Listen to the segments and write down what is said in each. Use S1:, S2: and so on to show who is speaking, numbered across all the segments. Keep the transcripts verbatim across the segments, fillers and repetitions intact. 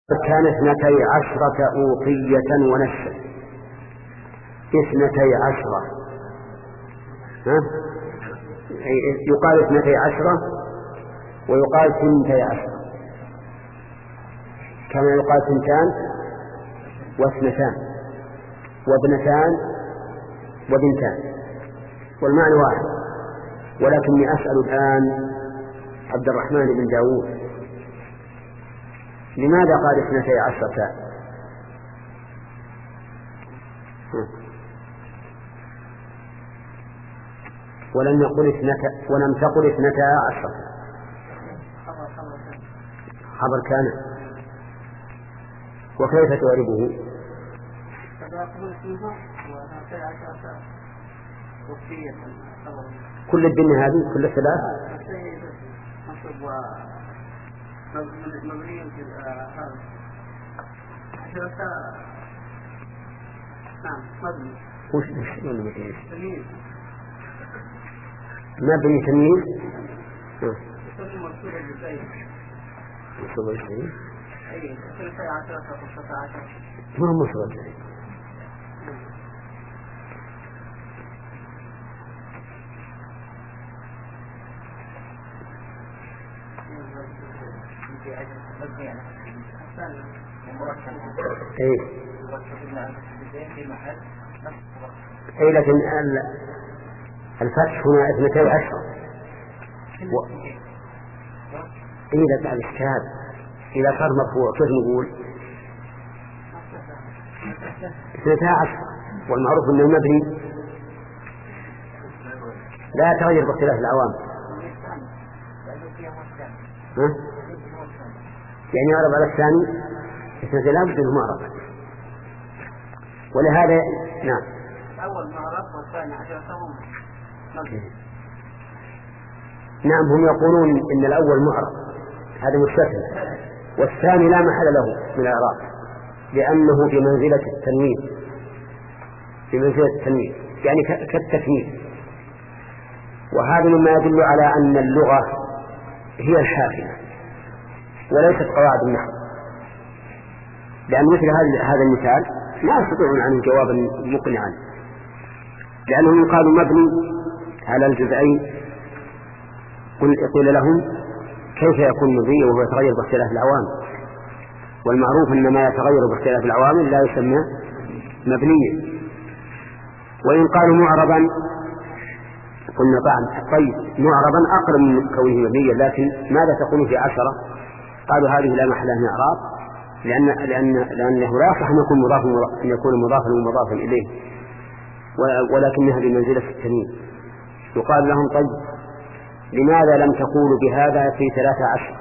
S1: كان اثنتي عشرة أوقية ونشا. اثنتي عشرة ها؟ يقال اثنتي عشرة ويقال ثنتي عشرة، كما يقال ثنتان واثنتان وابنتان وبنتان، والمعنى واحد. ولكني أسأل الآن عبد الرحمن بن داود، لماذا قال اثنتي عشرة؟ ولم يقل اثنتا ولم تقل اثنتا عشرة. خبر كان، وكيف تعربه؟ كل الدنيا هذه كل الثلاث
S2: مبني في هذا عشرة. نعم مبني.
S1: وش مبني؟ مبني تمييز.
S2: منصوب بالزين.
S1: منصوب بالزين.
S2: أي ثلاثة عشرة وخمسة عشر.
S1: ما هو منصوب بالزين. اي اي لكن الفتح هنا اثنتي عشرة و... اي لك الاشكال اذا صار مرفوع كيف نقول اثنتي عشرة والمعروف انه مبني لا يتغير باختلاف العوامل. ها؟ يعني يعرب على الثاني اثنتي لا بد انه معرب، ولهذا نعم
S2: اول معرب والثاني عشرة هم.
S1: نعم هم يقولون ان الاول معرب هذا مستثنى، والثاني لا محل له من الاعراب لانه بمنزله التنوين، بمنزله التنوين يعني كالتكنيس. وهذا مما يدل على ان اللغه هي الحاكمه وليست قواعد النحو، لأن مثل هذا المثال لا يستطيعون عنه جوابا مقنعا، لأنهم قالوا مبني على الجزئين. قيل لهم كيف يكون مبني وهو يتغير باختلاف العوامل؟ والمعروف أن ما يتغير باختلاف العوامل لا يسمى مبنيا. وإن قالوا معربا قلنا طيب معربا أقرب من كونه مبنيا، لكن ماذا تقول في عشرة؟ قالوا هذه لا محل لها من إعراب، لأن لأن لأنه لا يصح أن يكون مضافا أن يكون مضافا ومضافا إليه، ولكنها بمنزلة التنوين. يقال لهم طيب لماذا لم تقولوا بهذا في ثلاثة عشر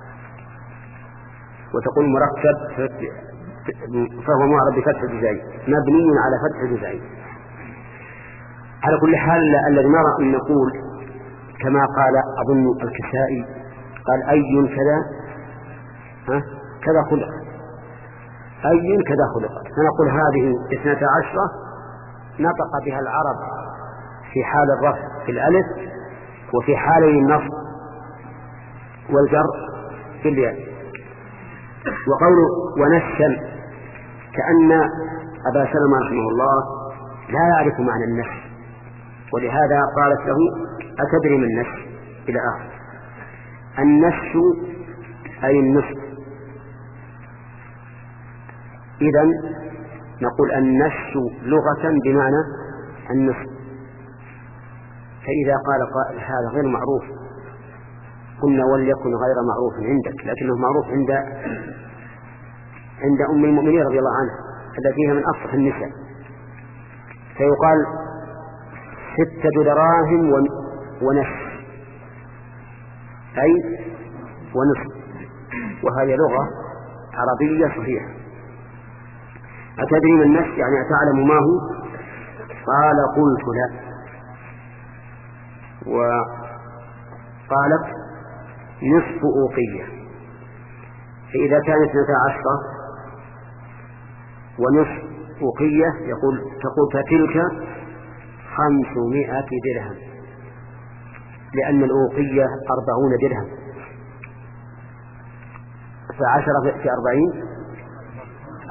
S1: وتقول مركب فهو معرب بفتح الجزئين مبني على فتح الجزئين؟ على كل حال الذي نرى أن نقول كما قال أظن الكسائي قال أي كذا ها كذا خلق، أي كذا خلقت، فنقول هذه اثنتا عشرة نطق بها العرب في حال الرفع في الألف وفي حالي النصب والجر في الياء. وقوله ونشا كأن أبا سلمة رحمه الله لا يعرف معنى النش، ولهذا قالت له أتدري من النش إلى آخر. النش أي النصب. إذن نقول النش لغة بمعنى النصب. فإذا قال قائل هذا غير معروف قلنا وليكن غير معروف عندك، لكنه معروف عند عند أم المؤمنين رضي الله عنها التي هي من أفصح النساء، فيقال ستة دراهم ونصف أي ونصف، وهذه لغة عربية صحيحة. أتدري من النصف يعني أتعلم ما هو؟ قال قلت لا. وقالت نصف أوقية، فإذا كانت اثنتا عشرة ونصف أوقية يقول تقول فتلك خمسمائة درهم، لأن الأوقية أربعون درهم، فعشرة في أربعين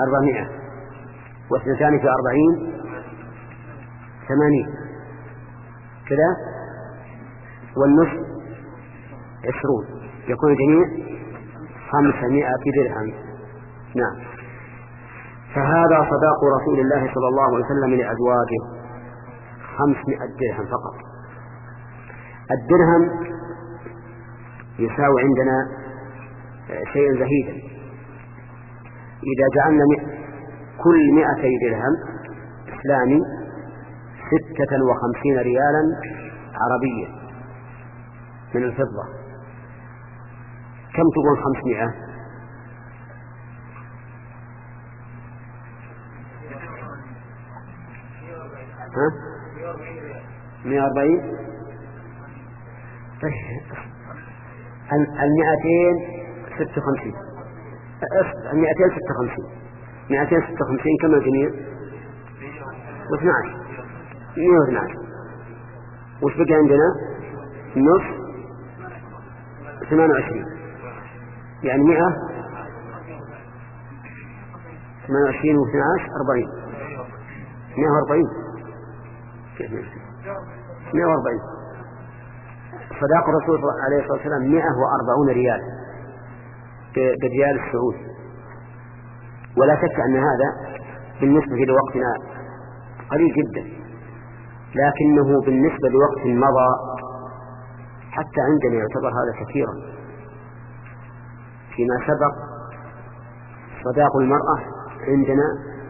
S1: أربعمائة، واثنتان في أربعين ثمانين كذا، والنصف عشرون، يكون الجميع خمسمائة درهم. نعم. فهذا صداق رسول الله صلى الله عليه وسلم لأزواجه، خمسمائة درهم فقط. الدرهم يساوي عندنا شيئا زهيدا. إذا جعلنا كل مائتي درهم إسلامي ستة وخمسين ريالا عربية من الفضة، كم تكون خمسمائة؟ ها؟ مئة وأربعين. المئتين ستة وخمسين، المئتين ستة وخمسين، مئتين ستة وخمسين كم الجميع؟ واثنى عشر، مئة واثنى عشر. وش بقى عندنا؟ نصف ثمانية وعشرين، يعني مئة ثمانية وعشرين واثنى عشر أربعين، مئة وأربعين، مئة وأربعين. صداق الرسول عليه الصلاة والسلام مئة وأربعون ريال بالريال السعودي. ولا شك أن هذا بالنسبة لوقتنا قليل جدا، لكنه بالنسبة لوقت مضى حتى عندنا يعتبر هذا كثيرا. فيما سبق صداق المرأة عندنا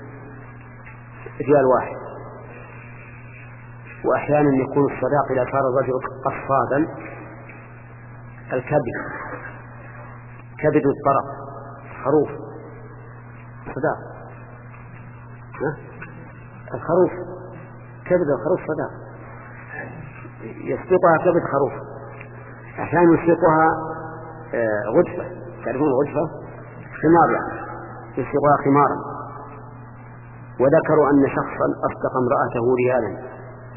S1: ريال واحد، وأحيانا يكون الصداق إذا صار الرجل قصادا الكبد، كبد الطرف، خروف صداق، الخروف كبد الخروف صداق، يسبقها كبد خروف. أحيانا يسبقها غدفة، تعرفون الغدفة؟ خمار، يعني يسبقها خمارا. وذكروا أن شخصا أصدق امرأته ريالا،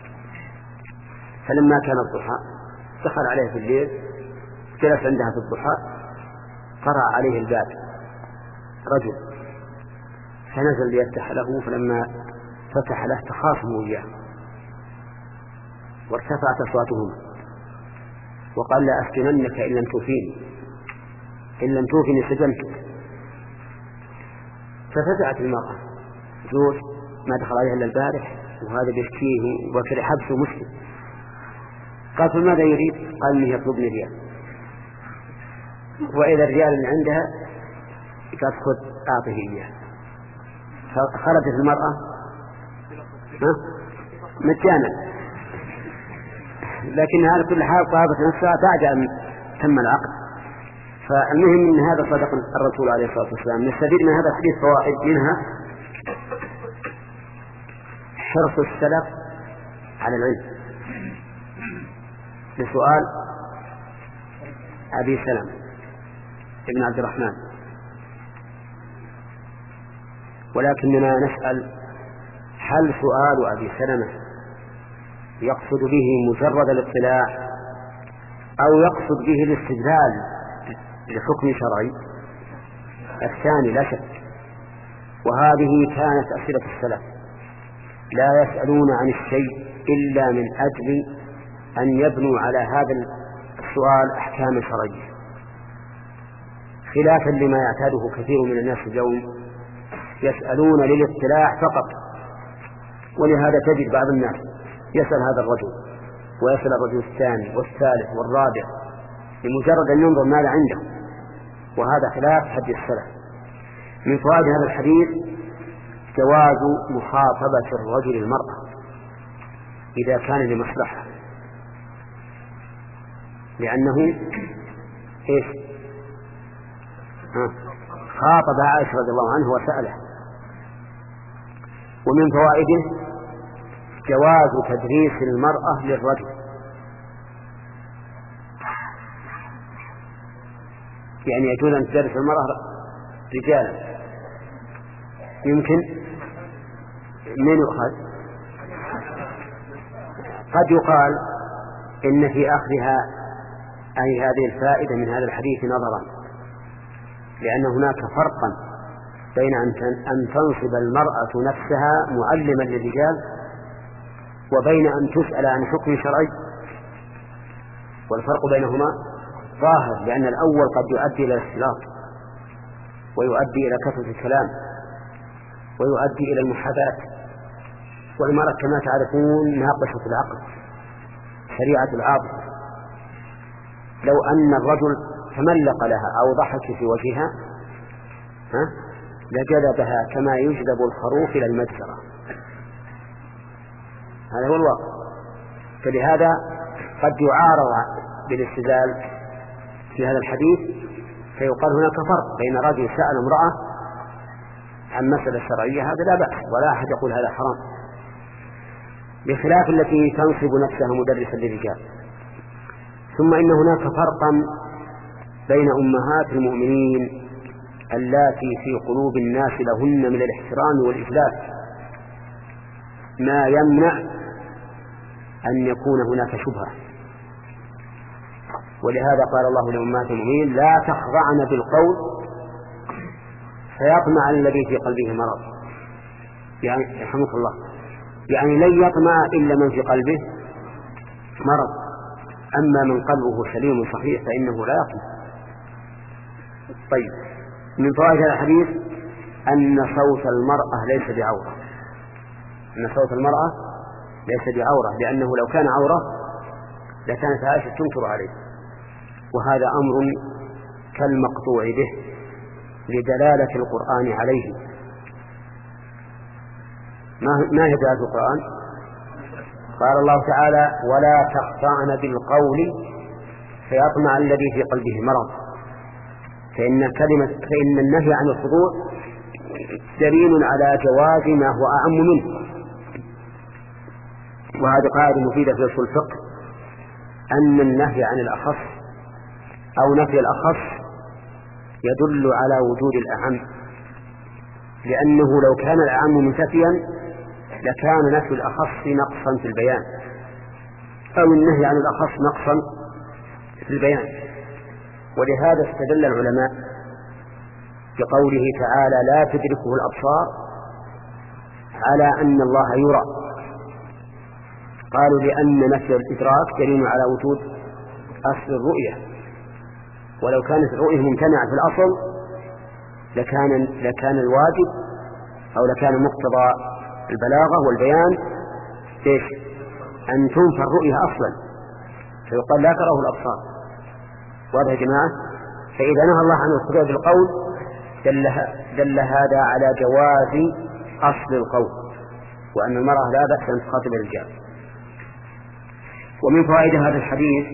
S1: فلما كان الضحى دخل عليه في الليل، جلس عندها في الضحى، قرأ عليه الباب رجل، فنزل ليفتح له، فلما فتح له تخاصموا إياه وارتفعت أصواتهما، وقال: لا أسجننك إن لم توفيني، إن لم توفيني سجنتك. ففزعت المرأة، زوج ما دخل عليها إلا البارح وهذا بيشكيه وكذا حبسه مسلم. قال: فماذا يريد؟ قال: إنه يطلبني ريال. وإذا الريال اللي عندها قال: خذ أعطه إياه. فخرجت المرأة مجانا، لكن على كل حال طابت نفسها بعد أن تم العقد. فالمهم أن هذا صدق الرسول عليه الصلاة والسلام. نستفيد من هذا الحديث فوائد، منها حرص السلف على العلم. لسؤال أبي سلمة ابن عبد الرحمن، ولكننا نسأل: هل سؤال أبي سلمة يقصد به مجرد الاطلاع أو يقصد به الاستدلال لحكم شرعي؟ الثاني لا شك. وهذه كانت أسئلة السلف، لا يسألون عن الشيء إلا من أجل أن يبنوا على هذا السؤال أحكام شرعية، خلافا لما يعتاده كثير من الناس اليوم، يسألون للاطلاع فقط. ولهذا تجد بعض الناس يسأل هذا الرجل ويسأل الرجل الثاني والثالث والرابع لمجرد أن ينظر ماذا عنده، وهذا خلاف هدي السلف. من فوائد هذا الحديث جواز مخاطبة الرجل المرأة إذا كان لمصلحة، لأنه إيش؟ خاطب عائشة رضي الله عنه وسأله. ومن فوائده جواز تدريس المرأة للرجل، يعني يجوز أن تدرس المرأة رجالا. يمكن من يؤخذ؟ قد يقال إن في أخذها أي هذه الفائدة من هذا الحديث نظرا، لأن هناك فرقا بين أن تنصب المرأة نفسها معلما للرجال وبين أن تسأل عن حكم شرعي، والفرق بينهما ظاهر، لأن الأول قد يؤدي إلى الاختلاط ويؤدي إلى كثرة الكلام ويؤدي إلى المحاذاة، والمرأة كما تعرفون ناقصة العقل سريعة العاطفة، لو أن الرجل تملق لها أو ضحك في وجهها ها لجلبها كما يجلب الخروف إلى المجزرة. هذا هو الواقع. فلهذا قد يعارض بالاستدلال في هذا الحديث فيقال هناك فرق بين رجل سأل امرأة عن مسألة شرعية، هذا لا بأس ولا أحد يقول هذا حرام، بخلاف التي تنصب نفسها مدرسا للرجال. ثم إن هناك فرقا بين أمهات المؤمنين اللاتي في قلوب الناس لهن من الاحترام والإجلال ما يمنع أن يكون هناك شبهة، ولهذا قال الله لأمهات المؤمنين لا تخضعن بالقول فيطمع الذي في قلبه مرض، يعني يرحمك الله، يعني لن يطمع إلا من في قلبه مرض، أما من قلبه سليم صحيح فإنه لا يطمع. طيب، من فوائد هذا الحديث أن صوت المرأة ليس بعورة، أن صوت المرأة ليس بعورة، لأنه لو كان عورة لكانت عائشة تنكر عليه، وهذا أمر كالمقطوع به لدلالة القرآن عليه. ما هي دلالة القرآن؟ قال الله تعالى ولا تخضعن بالقول فيطمع الذي في قلبه مرض، فإن كلمة فإن النهي عن الخضوع دليل على جواز ما هو أعم منه. وهذه قاعدة مفيدة في أصول الفقه، أن النهي عن الأخص أو نفي الأخص يدل على وجود الأعم، لأنه لو كان الأعم منتفيا لكان نفي الأخص نقصا في البيان أو النهي عن الأخص نقصا في البيان. ولهذا استدل العلماء بقوله تعالى لا تدركه الأبصار على أن الله يرى، قالوا لأن نفي الإدراك دليل على وجود أصل الرؤية، ولو كانت الرؤية ممتنعة في الأصل لكان, لكان الواجب أو لكان مقتضى البلاغة والبيان إيش؟ أن تنفى الرؤية أصلا، فيقال لا تراه الأبصار. واضح يا جماعة؟ فإذا نهى الله عن الخضوع بالقول دل, دل هذا على جواز أصل القول، وأن المرأة لا بأس أن تخاطب الرجال. ومن فوائد هذا الحديث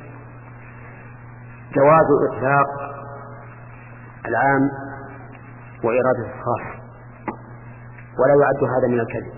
S1: جواز إطلاق العام وإرادة الخاص، ولا يعد هذا من الكذب.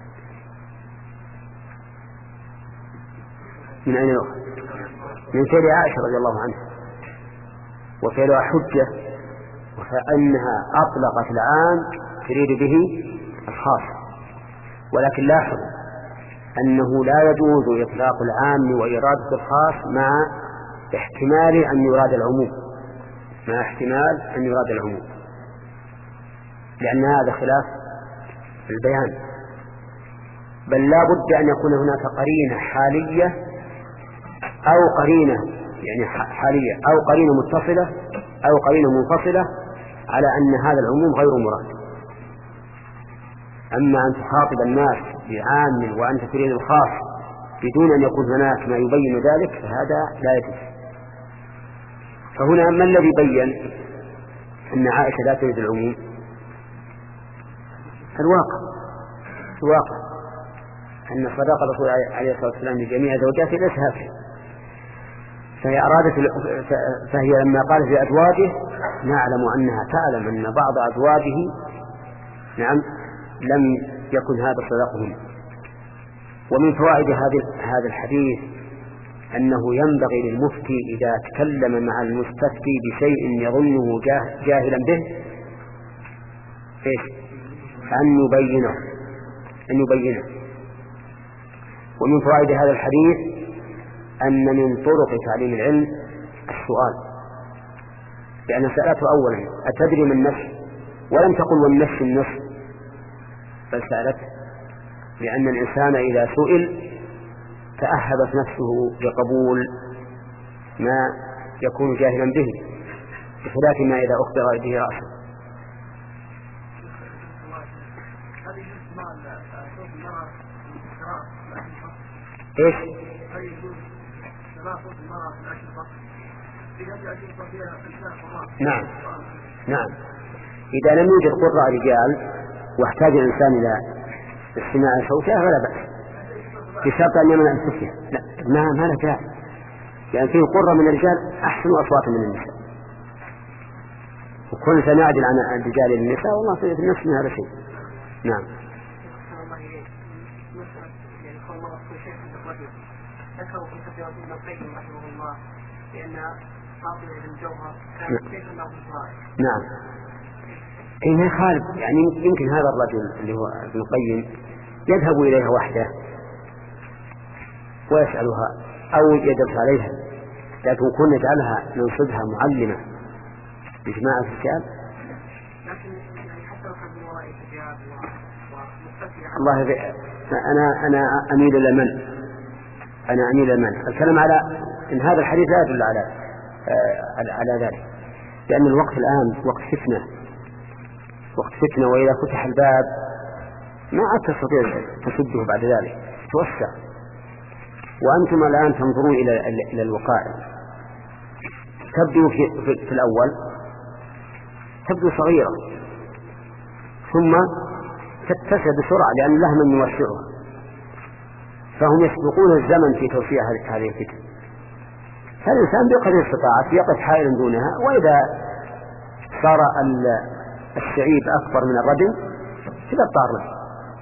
S1: من أين يؤخذ؟ من فعل عائشة رضي الله عنها، وفعلها حجة، فإنها أطلقت العام تريد به الخاص. ولكن لاحظ أنه لا يجوز إطلاق العام وإرادة الخاص مع احتمال أن يراد العموم، مع احتمال أن يراد العموم، لأن هذا خلاف البيان، بل لا بد أن يكون هناك قرينة حالية أو قرينة يعني حالية أو قرينة متصلة أو قرينة منفصلة على أن هذا العموم غير مراد. أما أن تخاطب الناس بعام وأنت تريد الخاص بدون أن يكون هناك ما يبين ذلك فهذا لا يجوز. فهنا ما الذي بين أن عائشة لا تريد العموم؟ الواقع الواقع أن صداقة الرسول عليه الصلاة والسلام لجميع زوجاته ليس هكذا، فهي أرادت فهي لما قالت لأزواجه نعلم أنها تعلم أن بعض أزواجه نعم لم يكن هذا صداقهم. ومن فوائد هذا الحديث أنه ينبغي للمفتي إذا تكلم مع المستفتي بشيء يظنه جاهلا به إيش؟ أن يبينه أن يبينه ومن فوائد هذا الحديث أن من طرق تعليم العلم السؤال، لأن سألته أولا أتدري من نفس ولم تقل والنفس النصف، بل سألت، لأن الإنسان إذا سئل تأهبت نفسه بقبول ما يكون جاهلا به، بخلاف ما إذا أخبر به رأسه. إيش؟ نعم نعم. إذا لم يوجد قراء رجال واحتاج الإنسان إلى استماع صوتها فلا بأس، بشرط أن يمنع الفتية. لا ما ما له داعي، يعني فيه قرة من الرجال أحسن أصوات من النساء، وكل سنعدل عن الرجال للنساء، والله في النفس من هذا الشيء. نعم.
S2: ذكروا في فتوى ابن القيم رحمه الله بأن فاطمة بن جوهر كان شيخا له في
S1: نعم. إنها خالد، يعني يمكن هذا الرجل اللي هو ابن القيم يذهب إليها وحده ويسألها أو يدرس عليها، لكن كنا نجعلها ننصبها معلمة بجماعة الرجال.
S2: لكن حتى لو كان من وراء الحجاب ومستقيم.
S1: الله يبقى. أنا أنا أميل إلى من أنا أميل إلى من الكلام على إن هذا الحديث لا يدل على آه على ذلك، لأن الوقت الآن وقت فتنة، وقت فتنة، وإذا فتح الباب ما عاد تستطيع تسده بعد ذلك، توسع. وأنتم الآن تنظرون إلى إلى الوقائع، تبدو في, في, في الأول تبدو صغيرة، ثم تتسع بسرعة لأن لها من يوسعها، فهم يسبقون الزمن في توسيع هذه الفتن. فالإنسان بقدر استطاعت يقف حائلا دونها، وإذا صار الشعيب أكبر من الردم فلا اضطر له.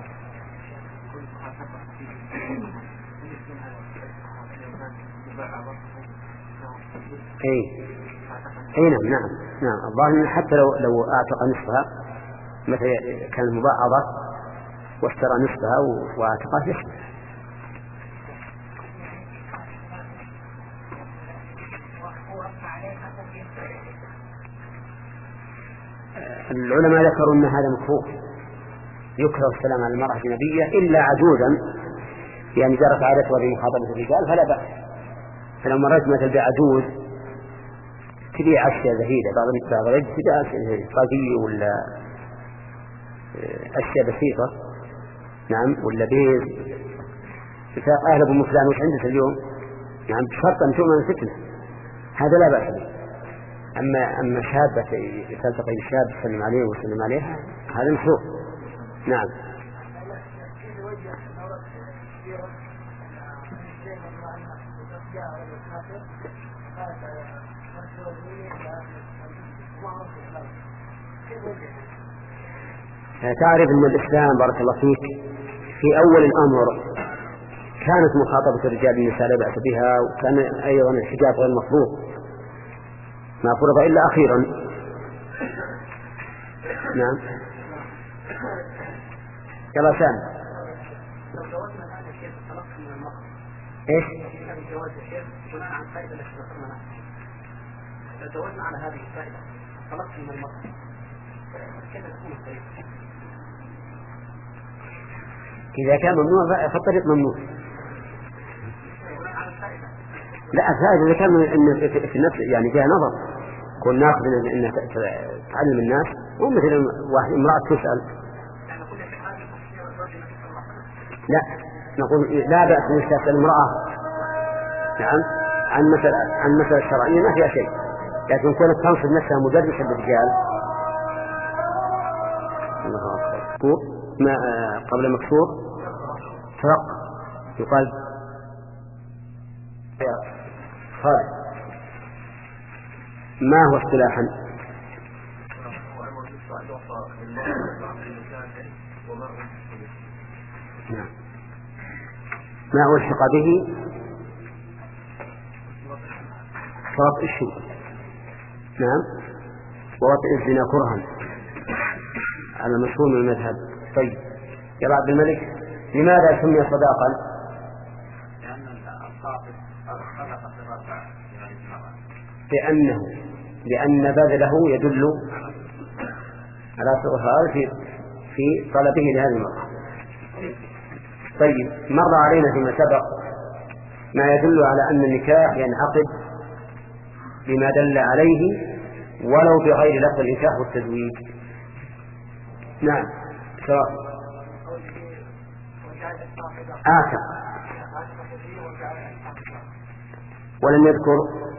S1: اي اي نعم نعم نعم. الظاهر حتى لو لو اعتق نصفها، مثلا كانت مبعضة واشترى نصفها واعتقها يشبه. العلماء ذكروا ان هذا مكروه، يكره السلام على المرأة الأجنبية إلا عجوزا، يعني جرت عادتها بمخاطبة الرجال فلا بأس. فلو مرت مثل بعجوز تبيع أشياء زهيدة، بعض بعض الرجل تبيع أشياء طاقية ولا أشياء بسيطة، نعم، ولا بيض، أهل أبو فلان وش عندك اليوم، نعم، بشرط أن تؤمن الفتنة، هذا لا بأس به. أما أما شابة تلتقي الشاب تسلم عليه وسلم عليها هذا مشروع. نعم. تعرف أن الإسلام بارك الله فيك في أول الأمر كانت مخاطبة الرجال النساء لا بأس بها، وكان أيضا الحجاب غير مفروض ما فرض إلا أخيرا. نعم. يلا سام. إيش؟
S2: بناء عن فائدة التي ذكرناها، تزوجنا على هذه الفائدة خلقت من المرأة، كيف تكون الطريقة؟
S1: إذا كان ممنوع فالطريق ممنوع. لا الفائدة إذا كان إن في النفس يعني فيها نظر، كون ناخذ إن تعلم الناس، مو مثل واحد امرأة تسأل. لا نقول لا بأس أن تسأل المرأة نعم عن مسألة عن مسألة شرعية ما فيها شيء، لكن كونت تنصب نفسها مدرسة للرجال الله أكبر ما قبل مكسور فرق يقال خالد. ما هو اصطلاحا؟ نعم. ما هو الحق به؟ شرط الشيء، نعم، ووطئ الزنا كرها على المشهور من المذهب. طيب يا عبد الملك، لماذا سمي صداقا؟
S2: لأن الخاطب خلق صداقة
S1: لأنه لأن بذله يدل على سؤال في في طلبه لهذه المرأة. طيب، مر علينا فيما سبق ما يدل على أن النكاح ينعقد بما دل عليه ولو بغير لفظ النكاح والتزويج. نعم، سواء آخر ولم يذكر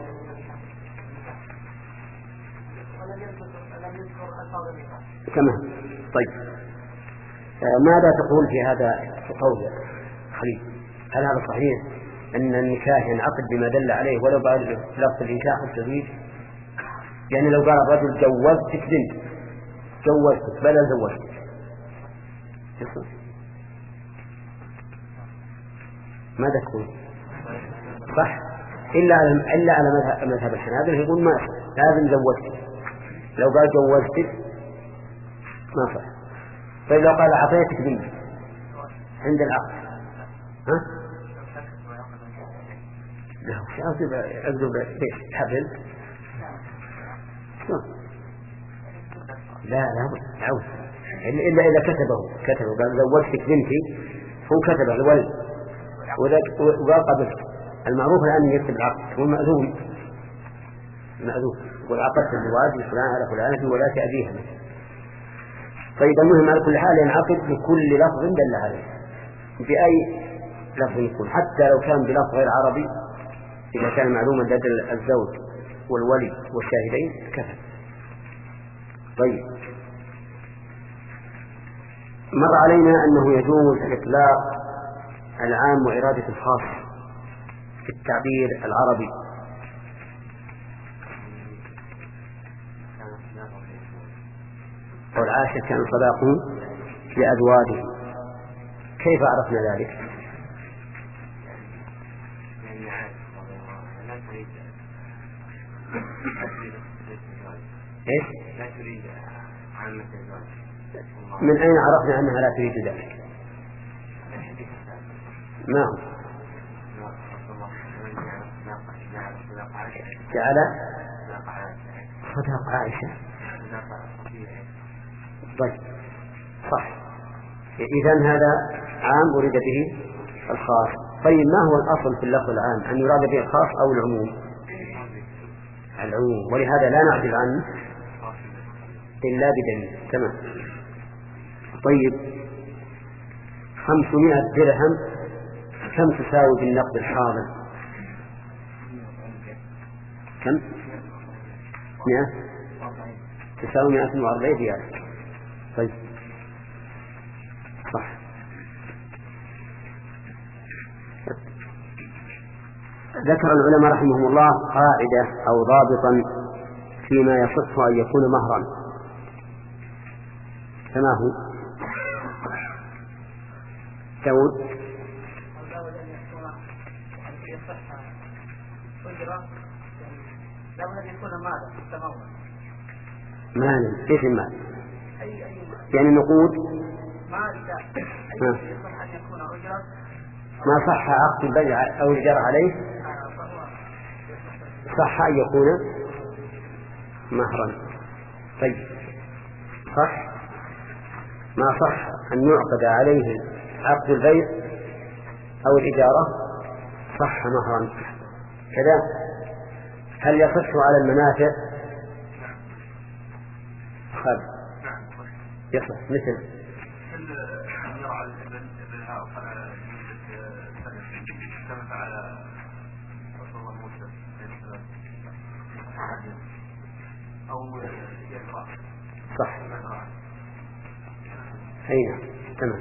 S1: تمام. طيب، ماذا تقول في هذا القول خليل؟ هل هذا صحيح أن النكاح ينعقد بما دل عليه ولو بعد لفظ النكاح والتزويج؟ يعني لو قال الرجل جوزتك بنت، جوزتك بلا زوجتك، ماذا تقول؟ صح؟ إلا على إلا على مذهب مذهب الحنابلة يقول ما لازم زوجتك. لو قال جوزتك ما صح. طيب لو قال أعطيتك بنت عند العقد، ها؟ لا، وش أقصد أقصد ليش حبل؟ لا لا عود إلا إذا كتبه كتبه قال زوجتك بنتي، هو كتبه الولد وقال قبلت. المعروف الآن يكتب العقد، هو مأذون مأذون يقول عقدت الزواج فلان على فلان في ولاة أبيها. طيب، المهم على كل حال ينعقد بكل لفظ دل عليه، بأي لفظ يكون، حتى لو كان بلفظ غير عربي إذا كان معلوما لدى الزوج والولي والشاهدين كفى. طيب، مر علينا أنه يجوز إطلاق العام وإرادة الخاص في التعبير العربي. والعاشر كان صداقه لأزواجه، كيف عرفنا ذلك؟ إيش؟ لا تريد عامة الزواج. من أين عرفنا أنها لا تريد ذلك؟ ما هو؟ جعل صداق عائشة. طيب، صح. إذن هذا عام أريد به الخاص. طيب، ما هو الأصل في اللفظ العام؟ أن يراد به الخاص أو العموم؟ العموم، ولهذا لا نعدل عنه إلا بدليل. تمام. طيب، خمسمائة درهم كم تساوي بالنقد الحاضر؟ كم؟ مئة تساوي مئة وأربعين ريال. طيب، صح. ذكر العلماء رحمهم الله قاعدة أو ضابطا فيما يصح أن يكون مهرا، كما هو داود. مال، ايش المال؟ يعني نقود. ما صح عقد البيع أو الإيجار عليه صح أن يكون مهرا. طيب، صح. ما صح أن يعقد عليه عقد البيع أو الإجارة صح مهرا كذا. هل يصح على المنافع؟ خالد يصح مثل صح. أين؟ تمام.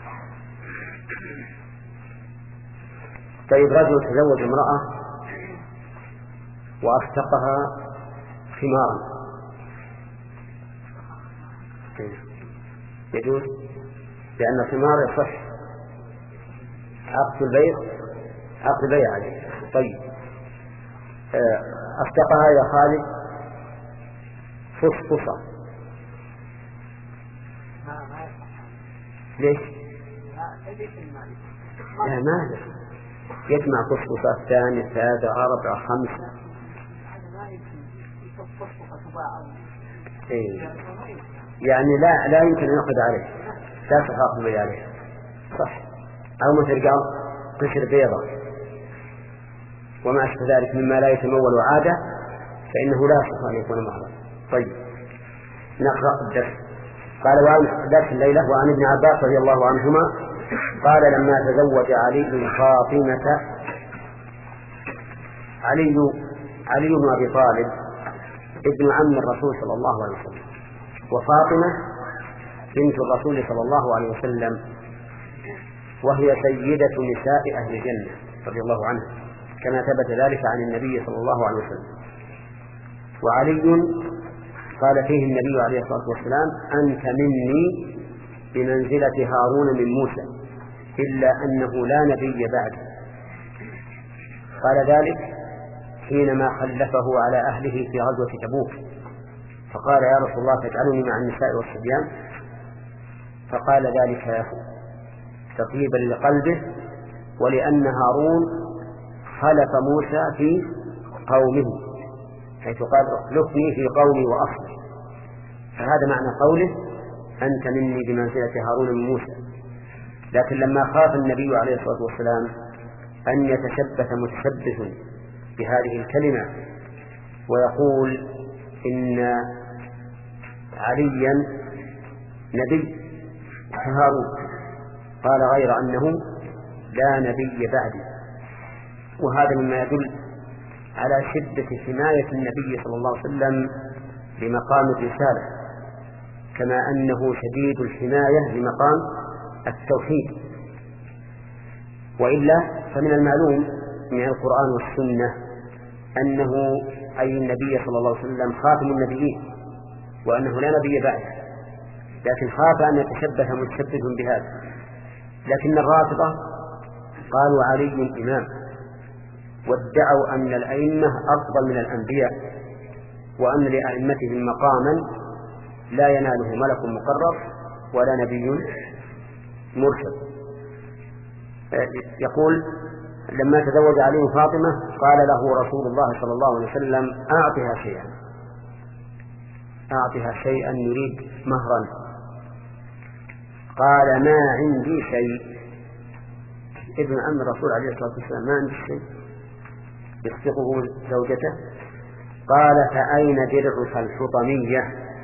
S1: طيب، رجل تزوج امرأة وأصدقها خمارا، يجوز؟ لأن الخمار يصح عقد البيع عقد البيع عليه. طيب، أصدقها يا خالد فصفصة، ليش؟ لا، ما يجمع فصفصة ثانية ثالثة رابعة خمسة. إيه. يعني لا لا يمكن أن يأخذ عليه، لا تخاف به عليه، صح. أو مثل قال قشر بيضة وما أشبه ذلك مما لا يتمول عادة فإنه لا يصح أن يكون محرم. طيب نقرأ الدرس. قال وعن درس الليلة وعن ابن عباس رضي الله عنهما قال لما تزوج علي فاطمة، علي علي بن أبي طالب ابن عم الرسول صلى الله عليه وسلم، وفاطمة بنت الرسول صلى الله عليه وسلم، وهي سيدة نساء أهل الجنة رضي الله عنها كما ثبت ذلك عن النبي صلى الله عليه وسلم. وعلي قال فيه النبي عليه الصلاة والسلام أنت مني بمنزلة هارون من موسى إلا أنه لا نبي بعد. قال ذلك حينما خلفه على أهله في غزوة تبوك، فقال يا رسول الله تجعلني مع النساء والصبيان؟ فقال ذلك له تطيبا لقلبه ولأن هارون خلف موسى في قومه، حيث قال اخلفني في قومي وأصلي، فهذا معنى قوله أنت مني بمنزلة هارون من موسى. لكن لما خاف النبي عليه الصلاة والسلام أن يتشبث متشبث بهذه الكلمة ويقول إن عليا نبي هارون، قال غير أنه لا نبي بعدي. وهذا مما يدل على شدة حماية النبي صلى الله عليه وسلم لمقام الرسالة، كما أنه شديد الحماية لمقام التوحيد. وإلا فمن المعلوم من القرآن والسنة أنه أي النبي صلى الله عليه وسلم خاتم النبيين وأنه لا نبي بعده، لكن خاف أن يتشبه متشبه بهذا. لكن الرافضة قالوا علي إمام، وادعوا أن الأئمة أفضل من الأنبياء، وأن لأئمتهم مقاما لا يناله ملك مقرب ولا نبي مرسل. يقول لما تزوج علي فاطمة قال له رسول الله صلى الله عليه وسلم أعطها شيئا، أعطها شيئا يريد مهرا. قال ما عندي شيء، ابن عم الرسول عليه الصلاة والسلام ما عندي شيء يصدقه زوجته. قال فأين درعك الحطمية؟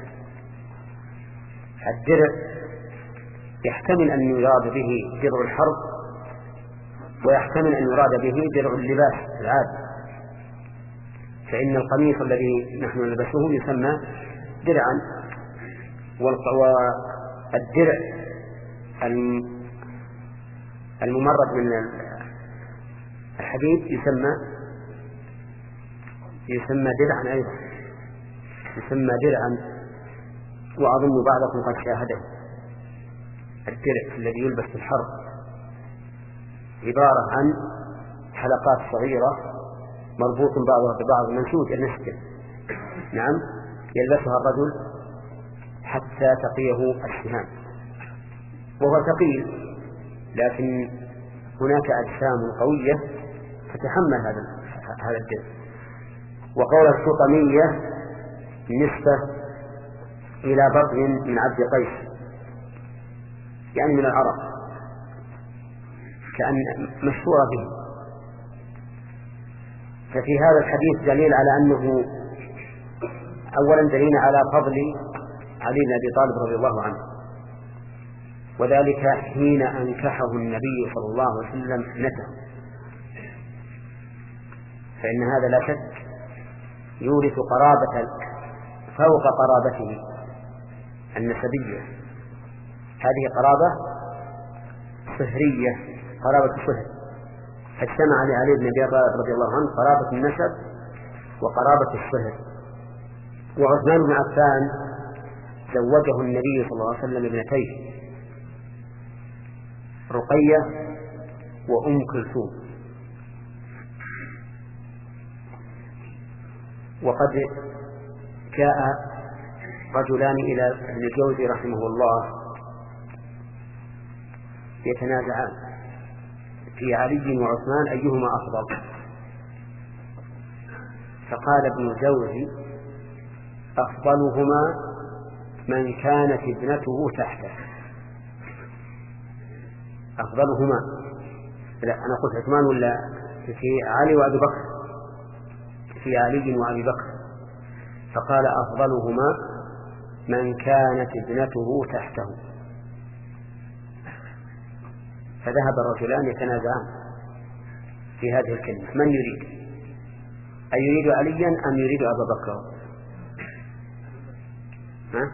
S1: الدرع يحتمل أن يراد به درع الحرب، ويحتمل أن يراد به درع اللباس العادي، فإن القميص الذي نحن نلبسه يسمى درعا، والدرع الممرد من الحديد يسمى يسمى درعا أيضا، يسمى درعا. وأظن بعضكم قد شاهده. الدرع الذي يلبس في الحرب عبارة عن حلقات صغيرة مربوط بعضها ببعض منسوج النسج، نعم، يلبسها الرجل حتى تقيه السهام، وهو ثقيل، لكن هناك أجسام قوية تتحمل هذا هذا الدرع. وقول الحطمية نسبة إلى بطن من عبد قيس، يعني من العرب، كأن مشهورة به. ففي هذا الحديث دليل على أنه أولا دليل على فضل علي بن أبي طالب رضي الله عنه، وذلك حين أنكحه النبي صلى الله عليه وسلم ابنته، فإن هذا لا شك يورث قرابة فوق قرابته النسبية. هذه قرابة صهرية، قرابة الصهر، فاجتمع لعلي بن أبي طالب رضي الله عنه قرابة النسب وقرابة الصهر. وعثمان بن عفان زوجه النبي صلى الله عليه وسلم ابنتيه رقية وأم كلثوم. وقد جاء رجلان إلى ابن الجوزي رحمه الله يتنازعان في علي وعثمان أيهما أفضل، فقال ابن الجوزي أفضلهما من كانت ابنته تحته. أفضلهما، لا أنا قلت عثمان ولا في علي وأبي بكر؟ في علي وأبي بكر. فقال أفضلهما من كانت ابنته تحته. فذهب الرجلان يتنازعان في هذه الكلمة، من يريد؟ أيريد عليا أم يريد أبا بكر؟ ها؟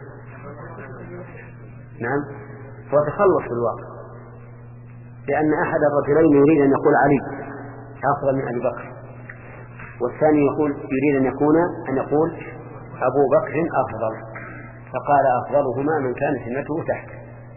S1: نعم، هو تخلص في الواقع، لأن أحد الرجلين يريد أن يقول علي أفضل من أبي بكر، والثاني يقول يريد أن يكون أن يقول أبو بكر أفضل، فقال أفضلهما من كانت ابنته تحته.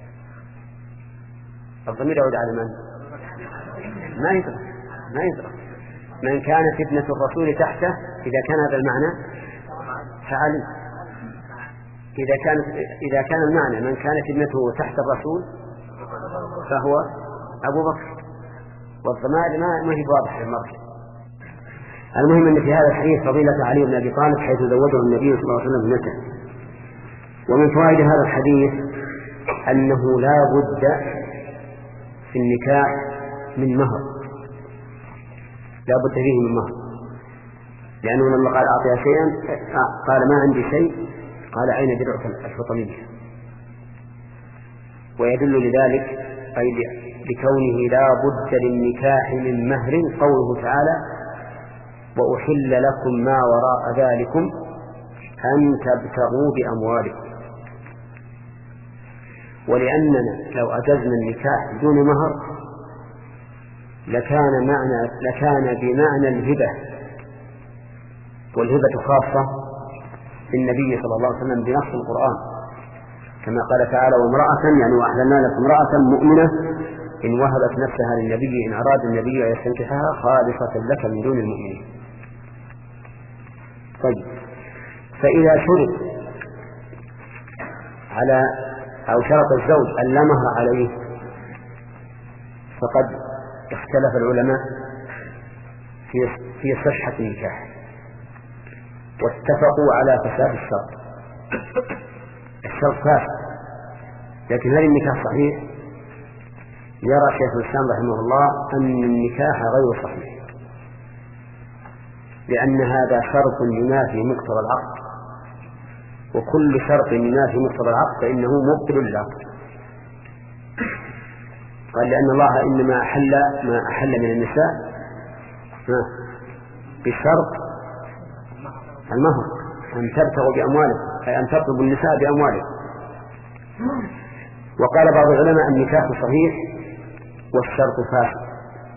S1: الضمير يعود على من؟ ما يدرك ما يدرك من كانت ابنة الرسول تحته، إذا كان هذا المعنى فعلي. إذا كان إذا كان المعنى من كانت ابنته تحت الرسول فهو أبو بكر، والضمائر ما هي واضحة المرجع. المهم أن في هذا الحديث فضيلة علي بن أبي طالب حيث زوجه النبي صلى الله عليه وسلم ابنته. ومن فوائد هذا الحديث أنه لا بد في النكاح من مهر، لا بد فيه من مهر، لأنه لما قال أعطيها شيئا قال ما عندي شيء، قال أين درعك الفطمية؟ ويدل لذلك أي لكونه لا بد للنكاح من مهر قوله تعالى وأحل لكم ما وراء ذلكم أن تبتغوا بأموالكم. ولأننا لو أجزنا النكاح بدون مهر لكان معنى لكان بمعنى الهبة، والهبة خاصة بالنبي صلى الله عليه وسلم بنص القرآن، كما قال تعالى وامرأة يعني وأحللنا لكم امرأة مؤمنة إن وهبت نفسها للنبي إن أراد النبي أن يستنكحها خالصة لك من دون المؤمنين. طيب، فإذا شرط على أو شرط الزوج أن لا مهر عليه فقد اختلف العلماء في في صحة النكاح، واتفقوا على فساد الشرط. الشرط فاسد، لكن هل النكاح صحيح؟ يرى شيخ الإسلام رحمه الله أن النكاح غير صحيح، لأن هذا شرط ينافي مقتضى العقد، وكل شرط ينافي مقتضى العقد فإنه مبطل للعقد. قال لأن الله إنما أحل ما أحل من النساء بشرط المهر أن تبتغوا بأموالكم، أي أن تطلبوا النساء بأموالكم. وقال بعض العلماء النكاح صحيح والشرط فاسد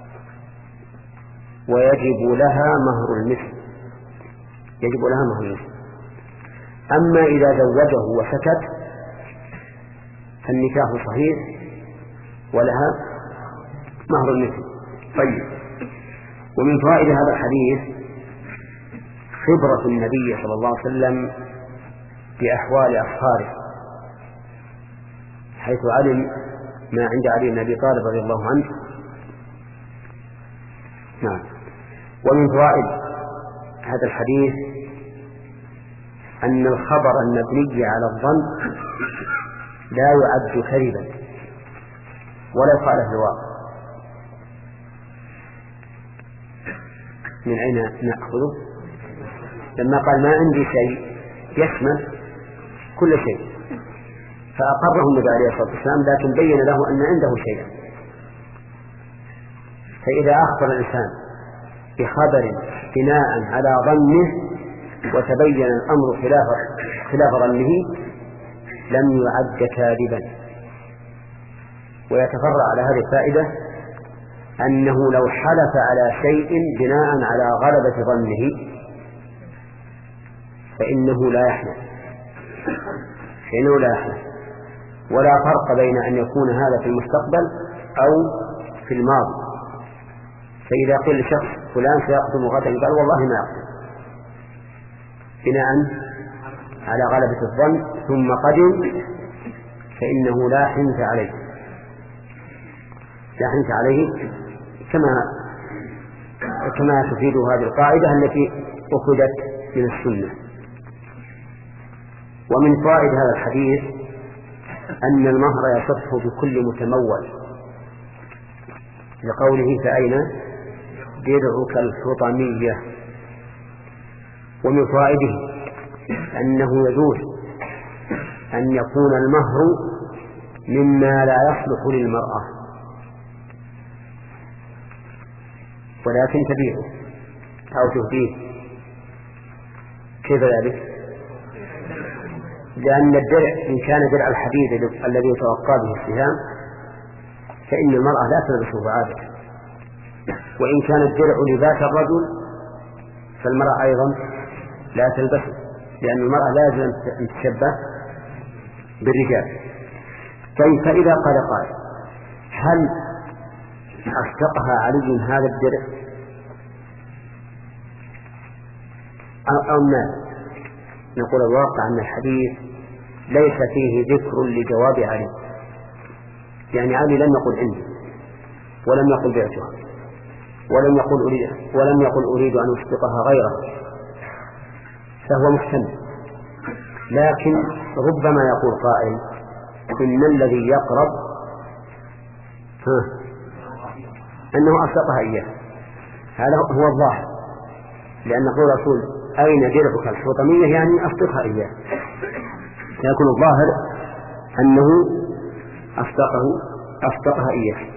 S1: ويجب لها مهر المثل، يجب لها مهر المثل. أما إذا زوجه وسكت فالنكاح صحيح ولها مهر المثل. طيب، ومن فوائد هذا الحديث خبرة النبي صلى الله عليه وسلم بأحوال أصهاره، حيث علم ما عند علي بن أبي طالب رضي الله عنه. نعم. ومن فوائد هذا الحديث أن الخبر المبني على الظن لا يعد كذبا ولا يقال في الواقع. من أين نأخذه؟ لما قال ما عندي شيء يشمل كل شيء، فأقره النبي عليه الصلاة والسلام، لكن بين له أن عنده شيئا. فإذا أخبر الإنسان بخبر بناء على ظنه وتبين الأمر خلاف خلاف ظنه لم يعد كاذبا. ويتفرع على هذه الفائدة أنه لو حلف على شيء بناء على غلبة ظنه فإنه لا يحلف فإنه لا يحلف ولا فرق بين أن يكون هذا في المستقبل أو في الماضي. فإذا قيل لشخص فلان سيقدم غدا قال والله ما يقدم بناء على غلبة الظن ثم قدم فإنه لا حنث عليه لا حنث عليه كما كما تفيد هذه القاعدة التي أخذت من السنة. ومن فوائد هذا الحديث أن المهر يصح بكل متمول، لقوله فأين درعك الحطمية. ومن فوائده أنه يجوز أن يكون المهر مما لا يصلح للمرأة ولكن تبيعه أو تهديه. كيف ذلك؟ لأن الدرع إن كان درع الحديد الذي يتوقى به السهام فإن المرأة لا تلبسه عادة، وإن كان الدرع لباس الرجل فالمرأة أيضا لا تلبسه، لأن المرأة لازم أن تتشبه بالرجال. طيب فإذا قال قائل هل أصدقها علي هذا الدرع أو ما؟ نقول الواقع أن الحديث ليس فيه ذكر لجواب علي، يعني علي لم يقل عندي ولم يقل بعتها ولم يقل أريد ولم يقل أريد أن أصدقها غيره، فهو محتمل. لكن ربما يقول قائل إن الذي يقرب أنه أصدقها إياه، هذا هو الظاهر، لأن قول الرسول أين درعك الحطمية يعني أصدقها إياه، لكن الظاهر أنه أصدقه أصدقها إياه.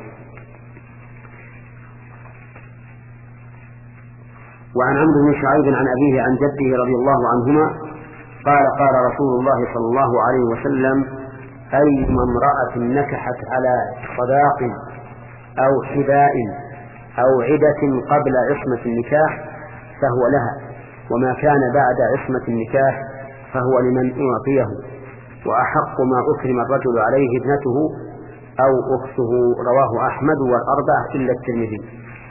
S1: وعن عمرو بن شعيب عن أبيه عن جده رضي الله عنهما قال قال رسول الله صلى الله عليه وسلم أيما امرأة نكحت على صداق أو حباء أو عدة قبل عصمة النكاح فهو لها، وما كان بعد عصمة النكاح فهو لمن أعطيه، وأحق ما أكرم الرجل عليه ابنته أو أخته. رواه أحمد والأربعة إلا الترمذي.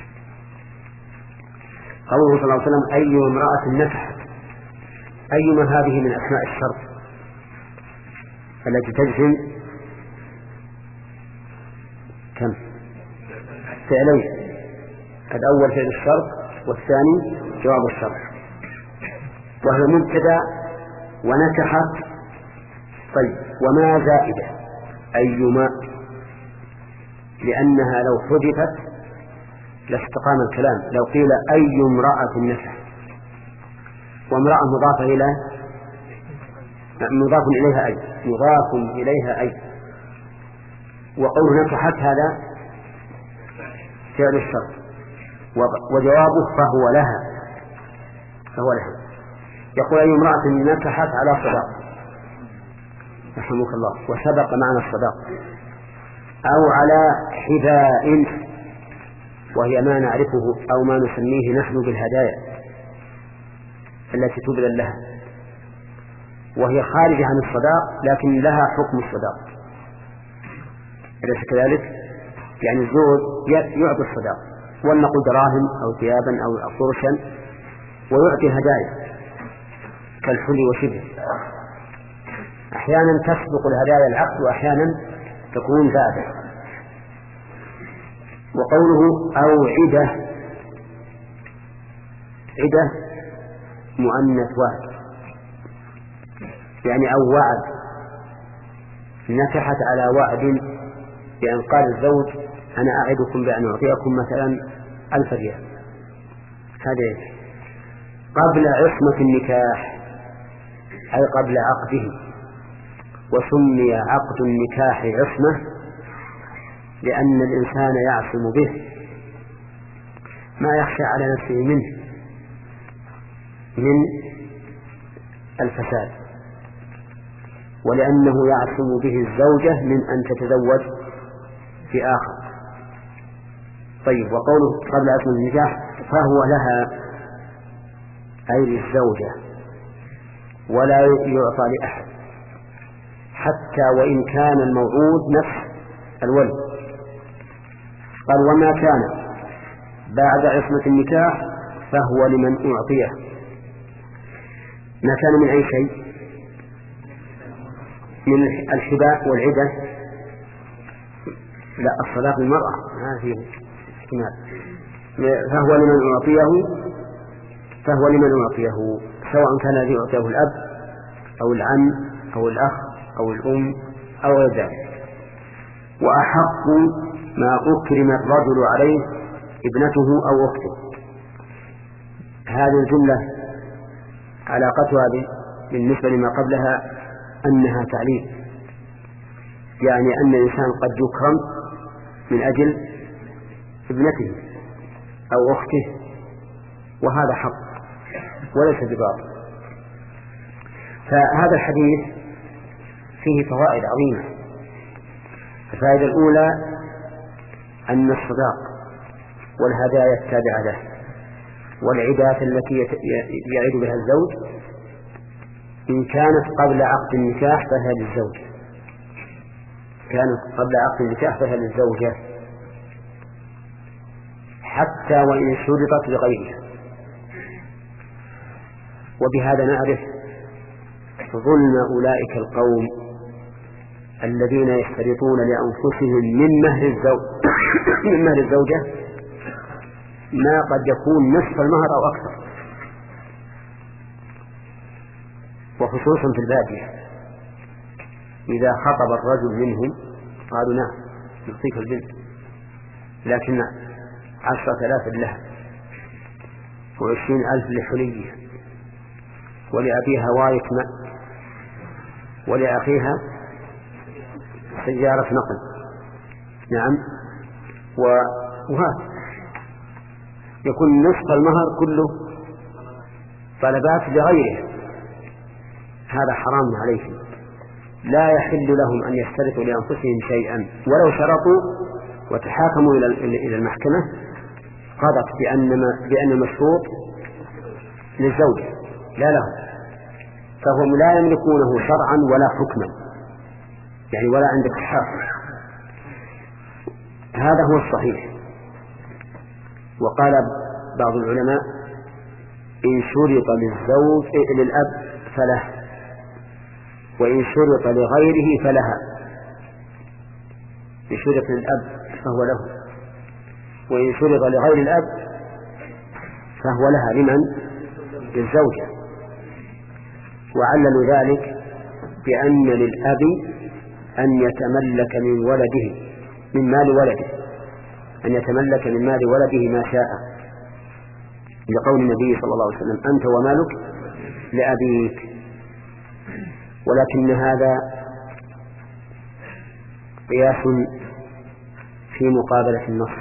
S1: قوله صلى الله عليه وسلم أي امرأة نكحت، أيما هذه من أسماء الشرط التي تجزم كم؟ فعلين، الأول فعل الشرط والثاني جواب الشرط، وهي مبتدأ ونكحت. طيب وما زائدة أيما، لأنها لو حذفت لاستقام الكلام، لو قيل أي امرأة نكحت، وامرأة مضافة إلى مضاف إليها أي مضاف إليها أي وقول نكحت هذا فعل الشرط، وجوابه فهو لها فهو لها. يقول أي امرأة نكحت على صداق، رحمك الله، وسبق معنى الصداق، أو على حذاء وهي ما نعرفه أو ما نسميه نحن بالهدايا التي تبذل لها، وهي خارجة عن الصداق لكن لها حكم الصداق، أليس كذلك؟ يعني الزوج يعطي الصداق، ولنقل دراهم أو ثيابا أو فرشا، ويعطي هدايا كالحلي وشبه. أحيانا تسبق الهدايا العقد وأحيانا تكون بعده. وقوله أو عدة، عدة مؤنث واحد، يعني أو وعد، نكحت على وعد، بأن قال الزوج أنا أعدكم بأن أعطيكم مثلا ألف ريال، هذا قبل عصمة النكاح أي قبل عقده. وسمي عقد النكاح عصمة لأن الإنسان يعصم به ما يخشى على نفسه منه من الفساد، ولأنه يعصم به الزوجة من أن تتزوج في آخر. طيب وقوله قبل عصمة النكاح فهو لها أي للزوجة، ولا يعطى لأحد حتى وإن كان الموعود نفس الولي. قال وما كان بعد عصمة النكاح فهو لمن أعطيه. ما كان من أي شيء؟ من الحباء والعدة، لا الصلاة للمرأة ما فيه احتمال، فهو لمن أعطيه فهو لمن أعطيه سواء كان الذي أعطيه الأب أو العم أو الأخ أو الأم أو غير ذلك. وأحق ما أكرم الرجل عليه ابنته أو أخته. هذه الجملة علاقتها بالنسبة لما قبلها أنها تعليل، يعني أن الإنسان قد يكرم من أجل ابنته أو أخته، وهذا حق وليس بباطل. فهذا الحديث فيه فوائد عظيمة. الفائدة الأولى أن الصداق والهدايا التابعة له والعدات التي يعد بها الزوج إن كانت قبل عقد النكاح فهي للزوج، كانت قبل عقد النكاح فهي للزوجة حتى وإن شرطت لغيرها. وبهذا نعرف ظلم أولئك القوم الذين يشترطون لأنفسهم من مهر الزوج من مهر الزوجة ما قد يكون نصف المهر أو أكثر، وخصوصا في البادية إذا خطب الرجل منهم قالوا نعم نعطيك البنت، لكن عشرة آلاف لها وعشرين ألف لحليها ولأبيها واية ماء ولأخيها سيارة نقل. نعم، وهذا يكون نصف المهر كله طلبات لغيره، هذا حرام عليهم. لا يحل لهم أن يشترطوا لأنفسهم شيئا، ولو شرطوا وتحاكموا إلى المحكمة قضت بأن بأن المشروط للزوجة لا لهم، فهم لا يملكونه شرعا ولا حكما، يعني ولا عندك حاكم. هذا هو الصحيح. وقال بعض العلماء إن شرط للزوج للأب فله، وإن شرط لغيره فلها. إن شرط للأب فهو له، وإن شرط لغير الأب فهو لها. لمن؟ للزوجة. وعللوا ذلك بأن للأب أن يتملك من ولده من مال ولده أن يتملك من مال ولده ما شاء، لقول النبي صلى الله عليه وسلم أنت ومالك لأبيك. ولكن هذا قياس في مقابلة النص،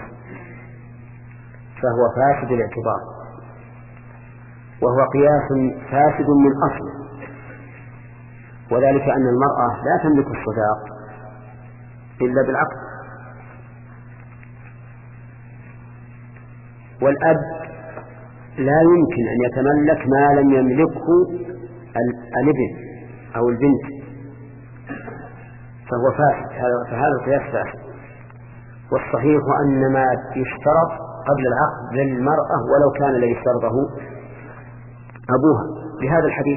S1: فهو فاسد الاعتبار، وهو قياس فاسد من أصله، وذلك أن المرأة لا تملك الصداق إلا بالعقد، والأب لا يمكن أن يتملك ما لم يملكه الابن أو البنت، فهو فاسد. فهذا القياس فاسد. والصحيح أن ما يشترط قبل العقد للمرأة ولو كان الذي اشترطه أبوها بهذا الحديث.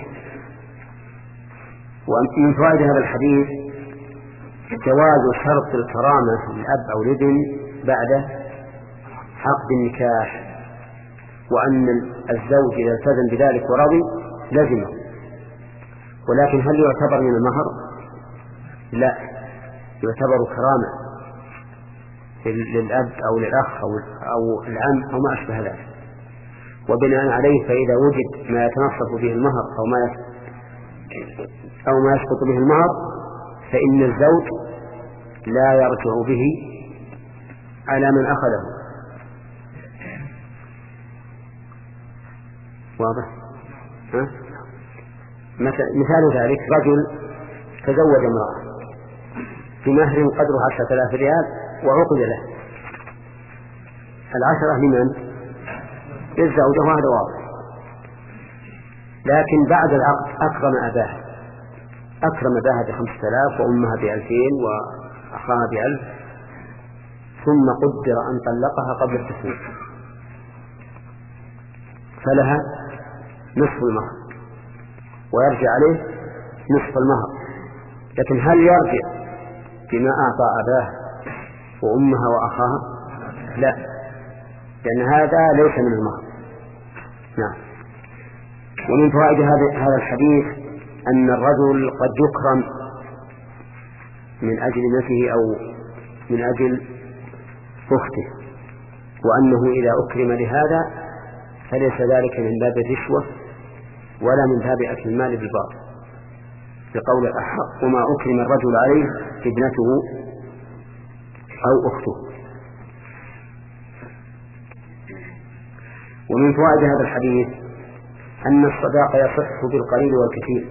S1: ومن فوائد هذا الحديث جواز شرط الكرامة للأب أو الابن بعد عقد النكاح، وأن الزوج إذا التزم بذلك ورضي لزمه. ولكن هل يعتبر من المهر؟ لا، يعتبر كرامة للأب أو للأخ أو العم أو ما أشبه ذلك. وبناء عليه فإذا وجد ما يتنصف به المهر أو ما أو ما يسقط به المهر فإن الزوج لا يرجع به على من أخذه. واضح؟ ها؟ مثال ذلك رجل تزوج امرأة بمهر قدره عشرة آلاف ريال وعقد له. العشرة لمن؟ للزوجة، وهذا واضح. لكن بعد العقد أكرم أباه أكرم أباها بخمسة آلاف وأمها بألفين وأخاها بألف، ثم قدر أن طلقها قبل التسويق فلها نصف المهر ويرجع عليه نصف المهر. لكن هل يرجع بما أعطى أباه وأمها وأخاها؟ لا، لأن هذا ليس من المهر. نعم. ومن فوائد هذا الحديث أن الرجل قد يكرم من أجل نفسه أو من أجل أخته، وأنه إذا أكرم لهذا فليس ذلك من باب الرشوة ولا من باب أكل المال بالباطل، بقول أحق ما أكرم الرجل عليه ابنته أو أخته. ومن فوائد هذا الحديث أن الصداق يصح بالقليل والكثير،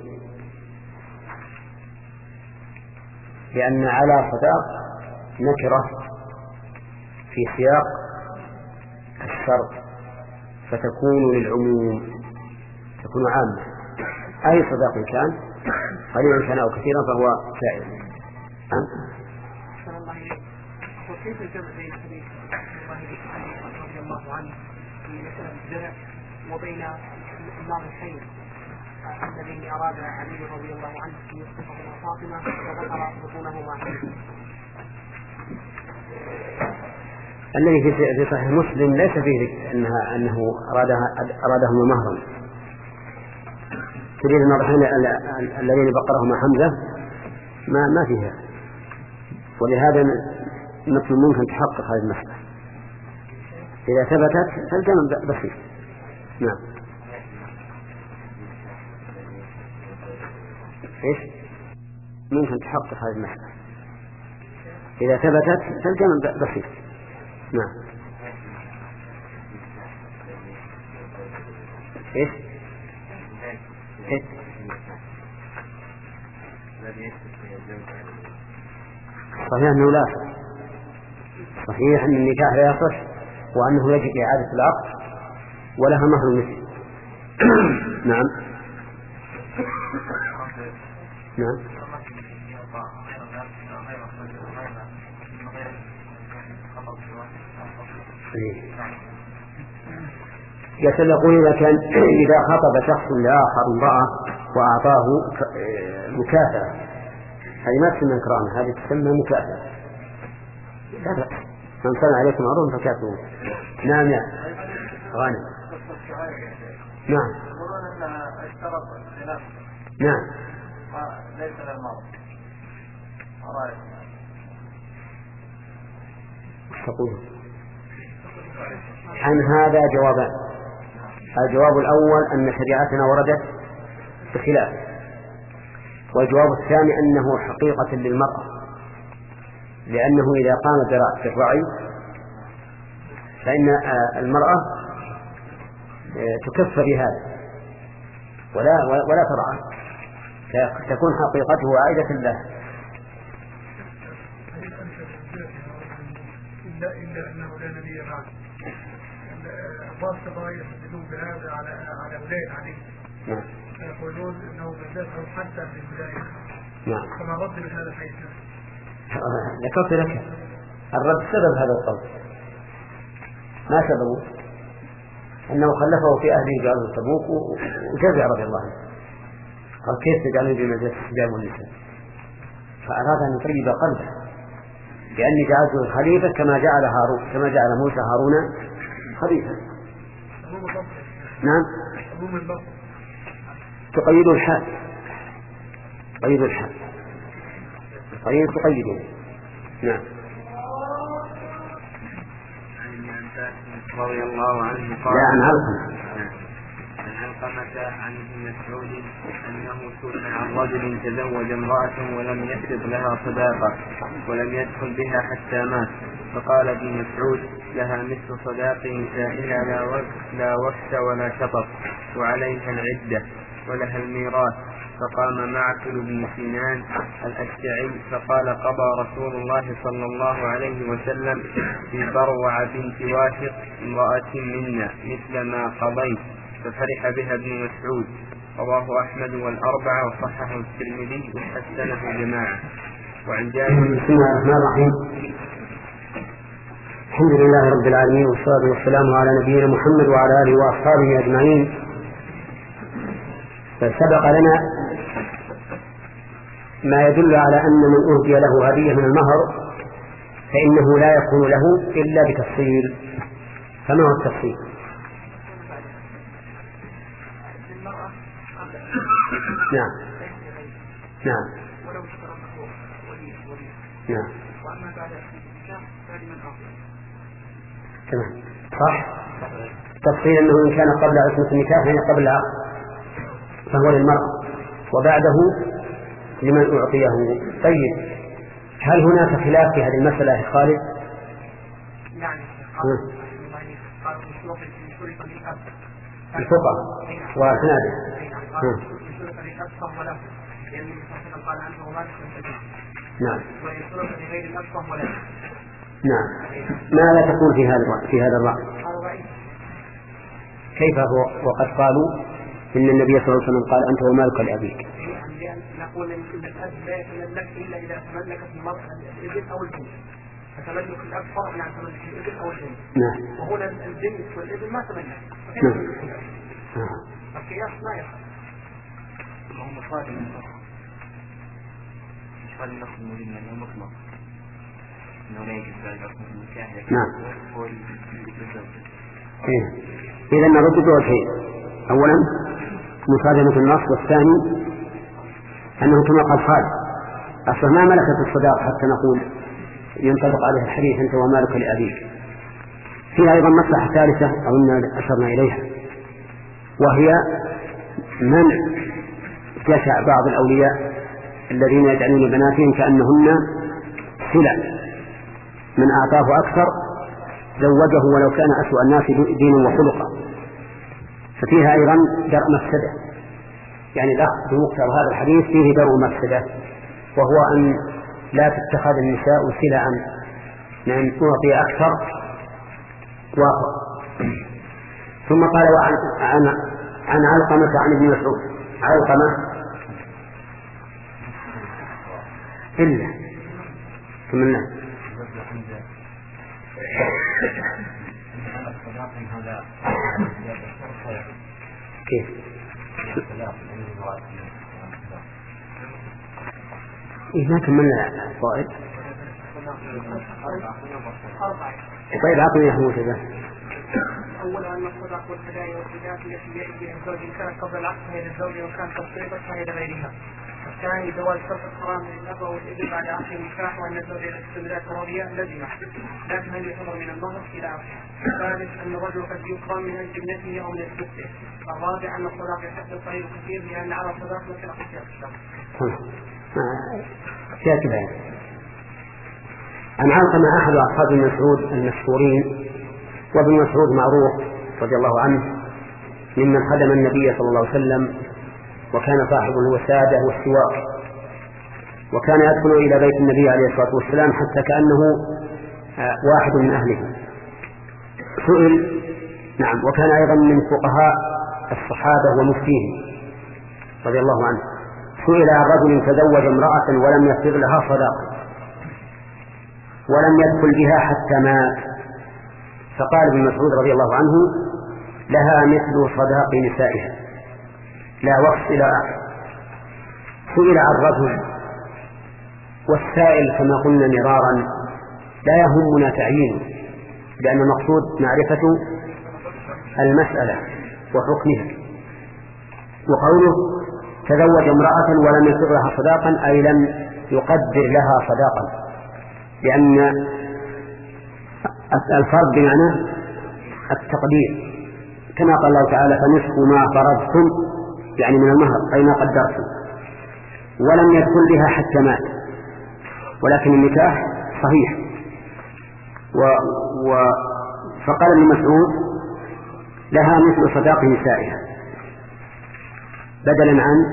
S1: لأن على صداق نكرة في سياق الشرط فتكون للعموم، تكون عامة، أي صداق كان قليلا كان أو كثيرا فهو سائل.
S2: وكيف الجمع بين حديث رضي الله عنه في مسألة الزرع وبين الناصحين الذين أراد علي رضي الله عنه أن يصطفى فاطمة وذكر بطونهما؟
S1: الذي في صحيح مسلم ليس فيه أنها أنه أرادها أرادهما مهرا. تريد الناصحين الذين بقرهما حمزة ما ما فيها، ولهذا مثل ممكن تحقق هذه المسألة إذا ثبتت فالجمع بسيط. نعم. إيش ممكن تحقق هذه المسألة إذا ثبتت فالجمع بسيط. نعم. إيش إيش صحيح أنه لا صحيح أن النكاح لا يصح وأنه يجب إعادة العقد ولها مهر مثل. نعم نعم. يتلقون إذا كان إذا خطب شخص لآخر امرأة وأعطاه مكافأة، هذه ما تسمى إكرام، هذه تسمى مكافأة. لا بأس، من صنع عليكم معروف فكافئوه. نعم يا غانم. نعم نعم.
S2: ليس للمرض.
S1: تقول عن هذا جوابان. الجواب الأول أن شريعتنا وردت بخلاف، والجواب الثاني أنه حقيقة للمرأة، لأنه إذا قام بالرعي فإن المرأة تكفى بهذا ولا ولا ترعى، تكون حقيقته عائدة له.
S2: إلا أنه لا نبي بعد. الرافضة يستدلون بهذا على على ولاية علي.
S1: نعم.
S2: يقولون أنه بدأه حتى في البداية.
S1: نعم.
S2: فما رد بهذا الحديث؟
S1: ذكرت لك الرد سبب هذا القول. ما سببه؟ أنه خلفه في أهله جعله تبوك وجزع رضي الله عنه. قال كيف تجعلني بمجلس الرجال والنساء؟ فأراد أن يطيب قلبه، لأني جعلته خليفة كما جعل هارون كما جعل موسى هارون خليفة. نعم. تقيد الحال، تقيد الحال، تقيد تقيده. نعم.
S3: رضي الله عنه قال
S1: لا عن علقمة
S3: عن علقمة عن ابن مسعود أنه سئل عن رجل تزوج امرأة ولم يفرض لها صداقة ولم يدخل بها حتى مات، فقال ابن مسعود لها مثل صداق نسائها لا وفد لا وفد ولا شطط وعليها العدة ولها الميراث. فقام معقل بن سنان الأشجعي فقال قضى رسول الله صلى الله عليه وسلم في بروع بنت واثق امرأة منا مثل ما قضيت، ففرح بها ابن مسعود. رواه أحمد والأربعة وصححه الترمذي وحسنه جماعة. وعن جابر
S1: بسم الله الرحمن الرحيم. الحمد لله رب العالمين والصلاة والسلام على نبينا محمد وعلى آله وأصحابه أجمعين. فسبق لنا ما يدل على أن من أهدي له هدية من المهر فإنه لا يكون له إلا بتفصيل. فما هو التفصيل؟
S2: المرأة
S1: نعم. نعم.
S2: ولو اشترطه ولي ولي.
S1: نعم.
S2: وأما بعد النكاح فلمن أفضل.
S1: تمام. صح. تفصيل أنه إن كان قبل عصمة النكاح يعني قبل العقد فهو للمرأة وبعده لمن أعطيه. طيب هل هناك خلاف في هذه المسألة يا خالد؟
S2: يعني قال بشروط الأب
S1: الفقهاء والحنابلة.
S2: بشروط الأب فهو له لأن النبي صلى الله عليه وسلم قال عنه وما تكون.
S1: نعم.
S2: وإن شرط لغير الأب فهو له.
S1: نعم. ماذا تقول في هذا في هذا الرأي؟ كيف هو وقد قالوا إن النبي صلى الله عليه وسلم قال أنت ومالك لأبيك؟
S2: نقول إن الأب لا يتملك إلا إذا تملكت المرأة الابن أو البنت. فتملك الأب فرع عن تملك الابن أو البنت.
S1: نعم.
S2: وهنا البنت والابن ما تملك.
S1: نعم.
S2: القياس ما يخالف. اللهم صادق المطلق. مش قال النص المريد أنه مطلق. إنه لا يجب بعد عقد النكاح.
S1: نعم.
S2: هو
S1: إيه. إذا نرد بوجهين. أولا مصادمة النص، والثاني أنه كما قال خالد أصلا ما ملكت الصداق حتى نقول ينطبق عليه الحديث أنت ومالك لأبيك. فيها أيضا مصلحة ثالثة أظن أشرنا إليها، وهي منع جشع بعض الأولياء الذين يجعلون بناتهم كأنهن سلع، من أعطاه أكثر زوجه ولو كان أسوأ الناس دينا وخلقا. ففيها أيضا درء مفسدة، يعني الأخذ بمقتضى هذا الحديث فيه درء مفسدة، وهو أن لا تتخذ النساء سلعا لأن تعطي أكثر وافق. ثم قال وعن عن, عن علقمة عن ابن مسعود. علقمة إلا ثم الله كيف إيه ما كملنا الفوائد. طيب عطني يا حمود هذا.
S2: أولا أن الصداق والهدايا والهدايات التي يأتي بها الزوج إن كانت قبل العقد فهي للزوج وإن كانت قد فرضت فهي لغيرها. الثاني زواج شرط الحرام للأب والابن بعد عقد النكاح وأن الزوج يستمر كراضية لزمه، لكن هل يعتبر من المهر إلى آخره. الثالث أن الرجل قد يكرم من أجل ابنته أو من أجل. الرابع أن الصداق يحصل قليل كثير لأن على الصداق مثل أخذ الشرط.
S1: سيأتي بيان. عن علقمة أحد أصحاب ابن مسعود المشهورين، وابن مسعود معروف رضي الله عنه ممن خدم النبي صلى الله عليه وسلم، وكان صاحب الوسادة والسواق، وكان يدخل إلى بيت النبي عليه الصلاة والسلام حتى كأنه واحد من أهله. سئل نعم وكان أيضا من فقهاء الصحابة ومفتيهم رضي الله عنه. سئل عن رجل تزوج امرأة ولم يفرض لها صداقة ولم يدخل بها حتى مات، فقال ابن مسعود رضي الله عنه لها مثل صداق نسائها لا وقت إلى آخر. سئل عن رجل، والسائل كما قلنا مرارا لا يهمنا تعيينه لأن المقصود معرفة المسألة وحكمها. وقوله تزوج امرأة ولم يفرض لها صداقا أي لم يقدر لها صداقا، لأن الفرض بمعنى التقدير، كما قال الله تعالى فنصف ما فرضتم يعني من المهر أي ما قدرتم. ولم يدخل بها حتى مات، ولكن النكاح صحيح. و... و... فقال ابن مسعود لها مثل صداق نسائها بدلا عن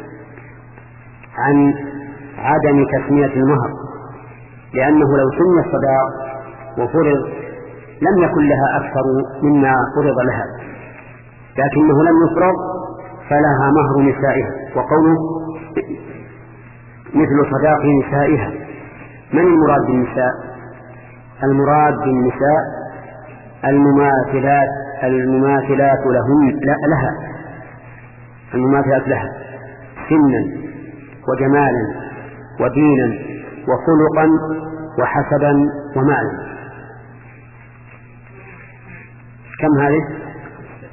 S1: عن عدم تسمية المهر، لأنه لو سمي الصداق وفرض لم يكن لها أكثر مما فرض لها، لكنه لم يفرض فلها مهر نسائها. وقوله مثل صداق نسائها، من المراد بالنساء؟ المراد بالنساء المماثلات المماثلات لهن لا لها المماثلات لها سنا وجمالا ودينا وخلقا وحسبا ومالا. كم هذه؟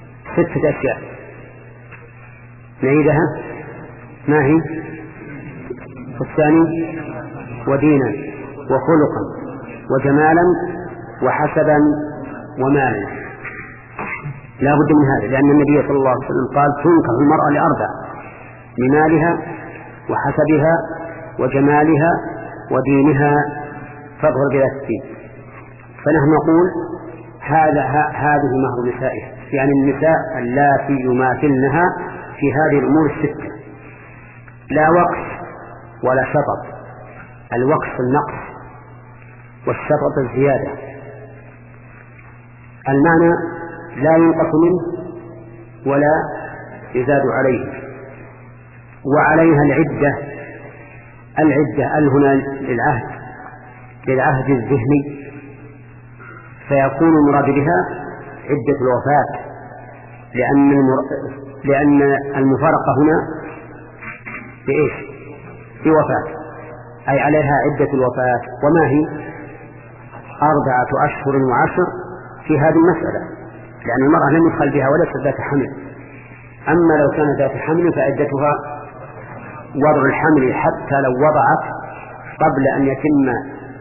S1: ستة أشياء نعيدها. ما هي؟ والثاني ودينا وخلقا وجمالا وحسبا ومالا. لا بد من هذا، لأن النبي صلى الله عليه وسلم قال تنكح المرأة لأربع: لمالها وحسبها وجمالها ودينها فاظهر بذات الدين. فنحن نقول هذا هذه مهر نسائها، يعني النساء اللاتي يماثلنها في هذه الأمور الستة، لا وقف ولا شطط. الوقف النقص والشطط الزيادة. المعنى لا ينقص منه ولا يزاد عليه. وعليها العدة. العدة ال هنا للعهد للعهد الذهني، فيكون المراد بها عدة الوفاة، لأن المر... لأن المفارقة هنا بإيش؟ بوفاة، أي عليها عدة الوفاة. وما هي؟ أربعة أشهر وعشر في هذه المسألة، لأن المرأة لم يدخل بها وليست ذات حمل. أما لو كانت ذات حمل فعدتها وضع الحمل، حتى لو وضعت قبل أن يتم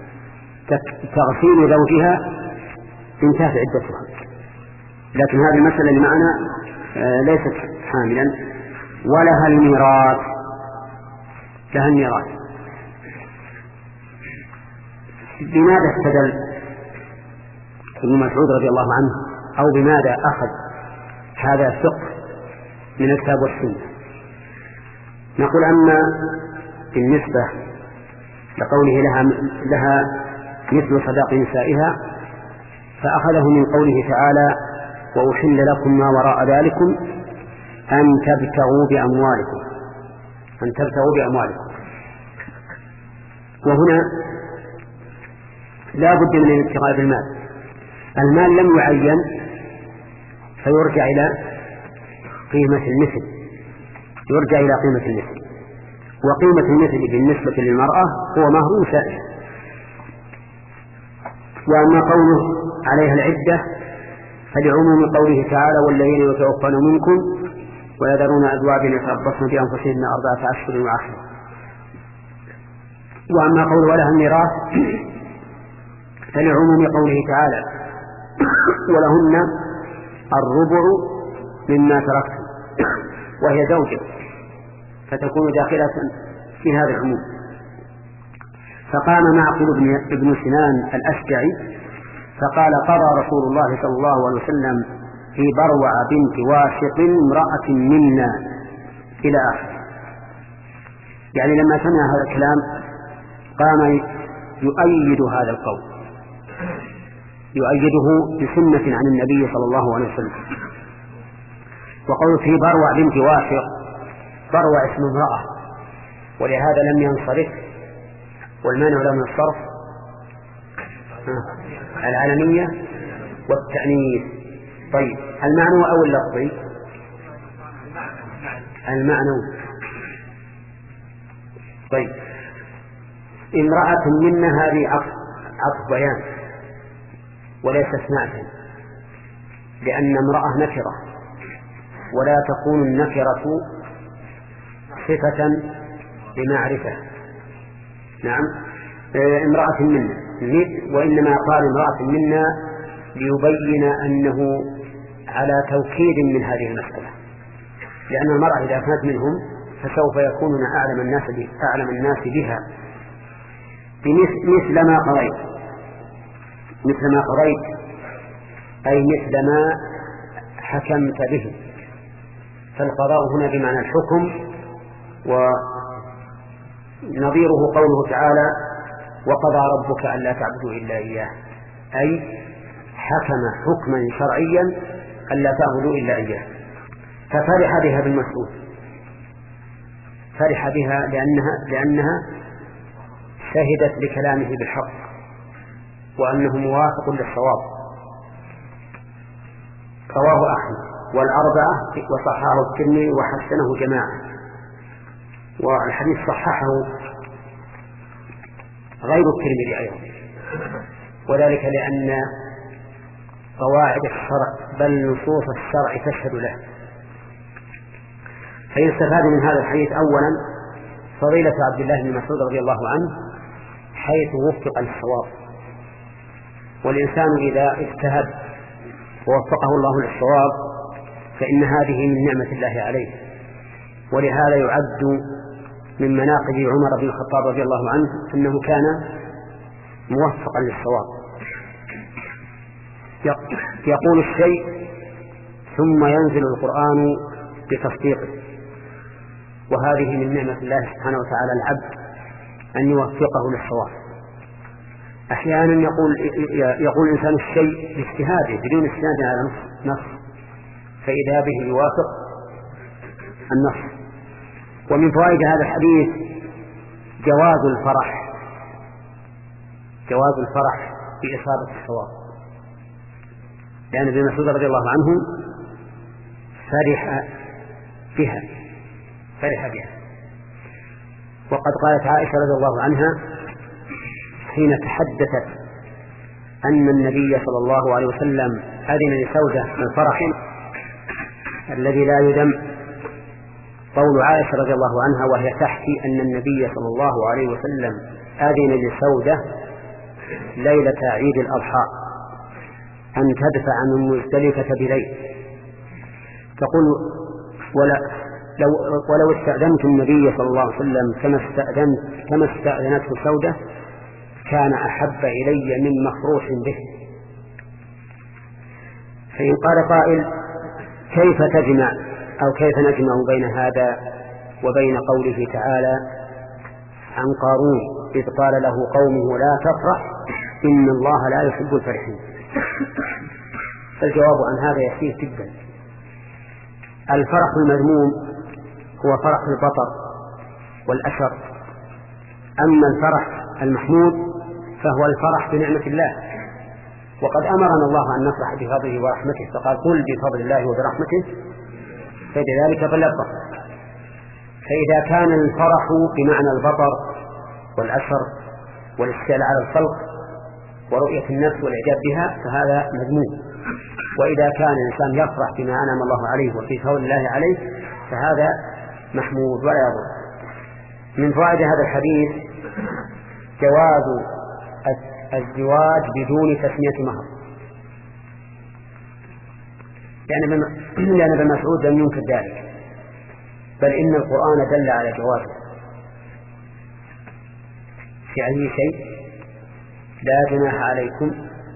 S1: تغسيل زوجها انتهت عدتها. لكن هذه المسألة اللي معنا ليست حاملا. ولها الميراث. لها الميراث. بماذا استدل ابن مسعود رضي الله عنه، أو بماذا أخذ هذا الفقه من الكتاب والسنة؟ نقول أما بالنسبة لقوله لها, لها مثل صداق نسائها، فأخذه من قوله تعالى: وأحل لكم ما وراء ذلكم أن تبتغوا بأموالكم أن تبتغوا بأموالكم. وهنا لا بد من الابتغاء بالمال. المال لم يعين فيرجع إلى قيمة المثل يرجع إلى قيمة المثل وقيمة المثل بالنسبة للمرأة هو مهر نسائها. وأما قوله عليها العدة فلعموم قوله تعالى: والذين يتوفون منكم ويذرون أزواجا يتربصن بأنفسهن أربعة أشهر وعشرة. وأما قوله ولها الميراث فلعموم قوله تعالى: ولهن الربع مما تركتم، وهي زوجة، فتكون داخلة في هذا العموم. فقام معقل ابن سنان الأشجعي فقال: قضى رسول الله صلى الله عليه وسلم في بروع بنت واشق امرأة منا إلى آخر. يعني لما سمع هذا الكلام قام يؤيد هذا القول، يؤيده بسنة عن النبي صلى الله عليه وسلم. وقول في بروع بنت واشق، بروع اسم امرأة، ولهذا لم ينصرف. والمانع له من الصرف العلمية والتأنيث. طيب، المعنى أو اللفظي؟ المعنى. طيب، امرأة منا هذه عطف بيان وليست نعتا، لأن امرأة نكرة، ولا تكون النكرة صفة لمعرفة. نعم، امرأة منا، وإنما قال امرأة منا ليبين أنه على توكيد من هذه المسألة، لأن المرأة إذا كانت منهم فسوف يكونون أعلم الناس أعلم الناس بها. مثل ما قضيت مثل ما قضيت أي مثل ما حكمت به. فالقضاء هنا بمعنى الحكم، ونظيره قوله تعالى: وقضى ربك ألا تعبدوا إلا إياه، أي حكم حكما شرعيا ألا تعبدوا إلا إياه. ففرح بها بالمسؤول، فرح بها لأنها, لأنها شهدت لكلامه بالحق وأنه موافق للصواب. رواه أحمد والأربعة وصححه الترمذي وحسنه جماعة. والحديث صححه غير الترمذي أيضا، وذلك لأن قواعد الشرع بل نصوص الشرع تشهد له. فيستفاد من هذا الحديث أولا فضيلة عبد الله بن مسعود رضي الله عنه حيث وفق للصواب، والإنسان إذا اجتهد ووفقه الله للصواب فإن هذه من نعمة الله عليه، ولهذا يعد من مناقب عمر بن الخطاب رضي الله عنه أنه كان موفقا للصواب، يقول الشيء ثم ينزل القرآن بتصديقه، وهذه من نعمة الله سبحانه وتعالى العبد أن يوفقه للصواب. أحيانا يقول يقول الإنسان الشيء باجتهاده بدون استناد على نص، فإذا به يوافق النص. ومن فوائد هذا الحديث جواز الفرح جواز الفرح بإصابة الصواب، لأن ابن مسعود رضي الله عنه فرح بها فرح بها وقد قالت عائشة رضي الله عنها حين تحدثت أن النبي صلى الله عليه وسلم أذن لسودة من فرح الذي لا يدم، قول عائشة رضي الله عنها وهي تحكي أن النبي صلى الله عليه وسلم أذن لسودة ليلة عيد الأضحى أن تدفع من مزدلفة بليل، تقول ولا لو ولو استأذنت النبي صلى الله عليه وسلم كما استأذنت كما استأذنته سودة كان أحب إلي من مفروح به. فإن قال قائل كيف تجمع أو كيف نجمع بين هذا وبين قوله تعالى عن قارون إذ قال له قومه لا تفرح إن الله لا يحب الفرحين؟ فالجواب عن هذا يسير جدا. الفرح المذموم هو فرح البطر والأسر، أما الفرح المحمود فهو الفرح بنعمة الله، وقد أمرنا الله أن نفرح بفضله ورحمته، فقال قل بفضل الله وبرحمته فبذلك فليفرح. فإذا كان الفرح بمعنى البطر والأسر والاستيلاء على الخلق ورؤية النفس والإعجاب بها فهذا مذموم، وإذا كان الإنسان يفرح بما أنعم الله عليه وفي فضل الله عليه فهذا محمود ولا يضر. من فوائد هذا الحديث جواز الزواج بدون تسمية مهر، لأن ابن مسعود لم ينكر ذلك، بل إن القرآن دل على جوازه في أي شيء. لا جناح عليكم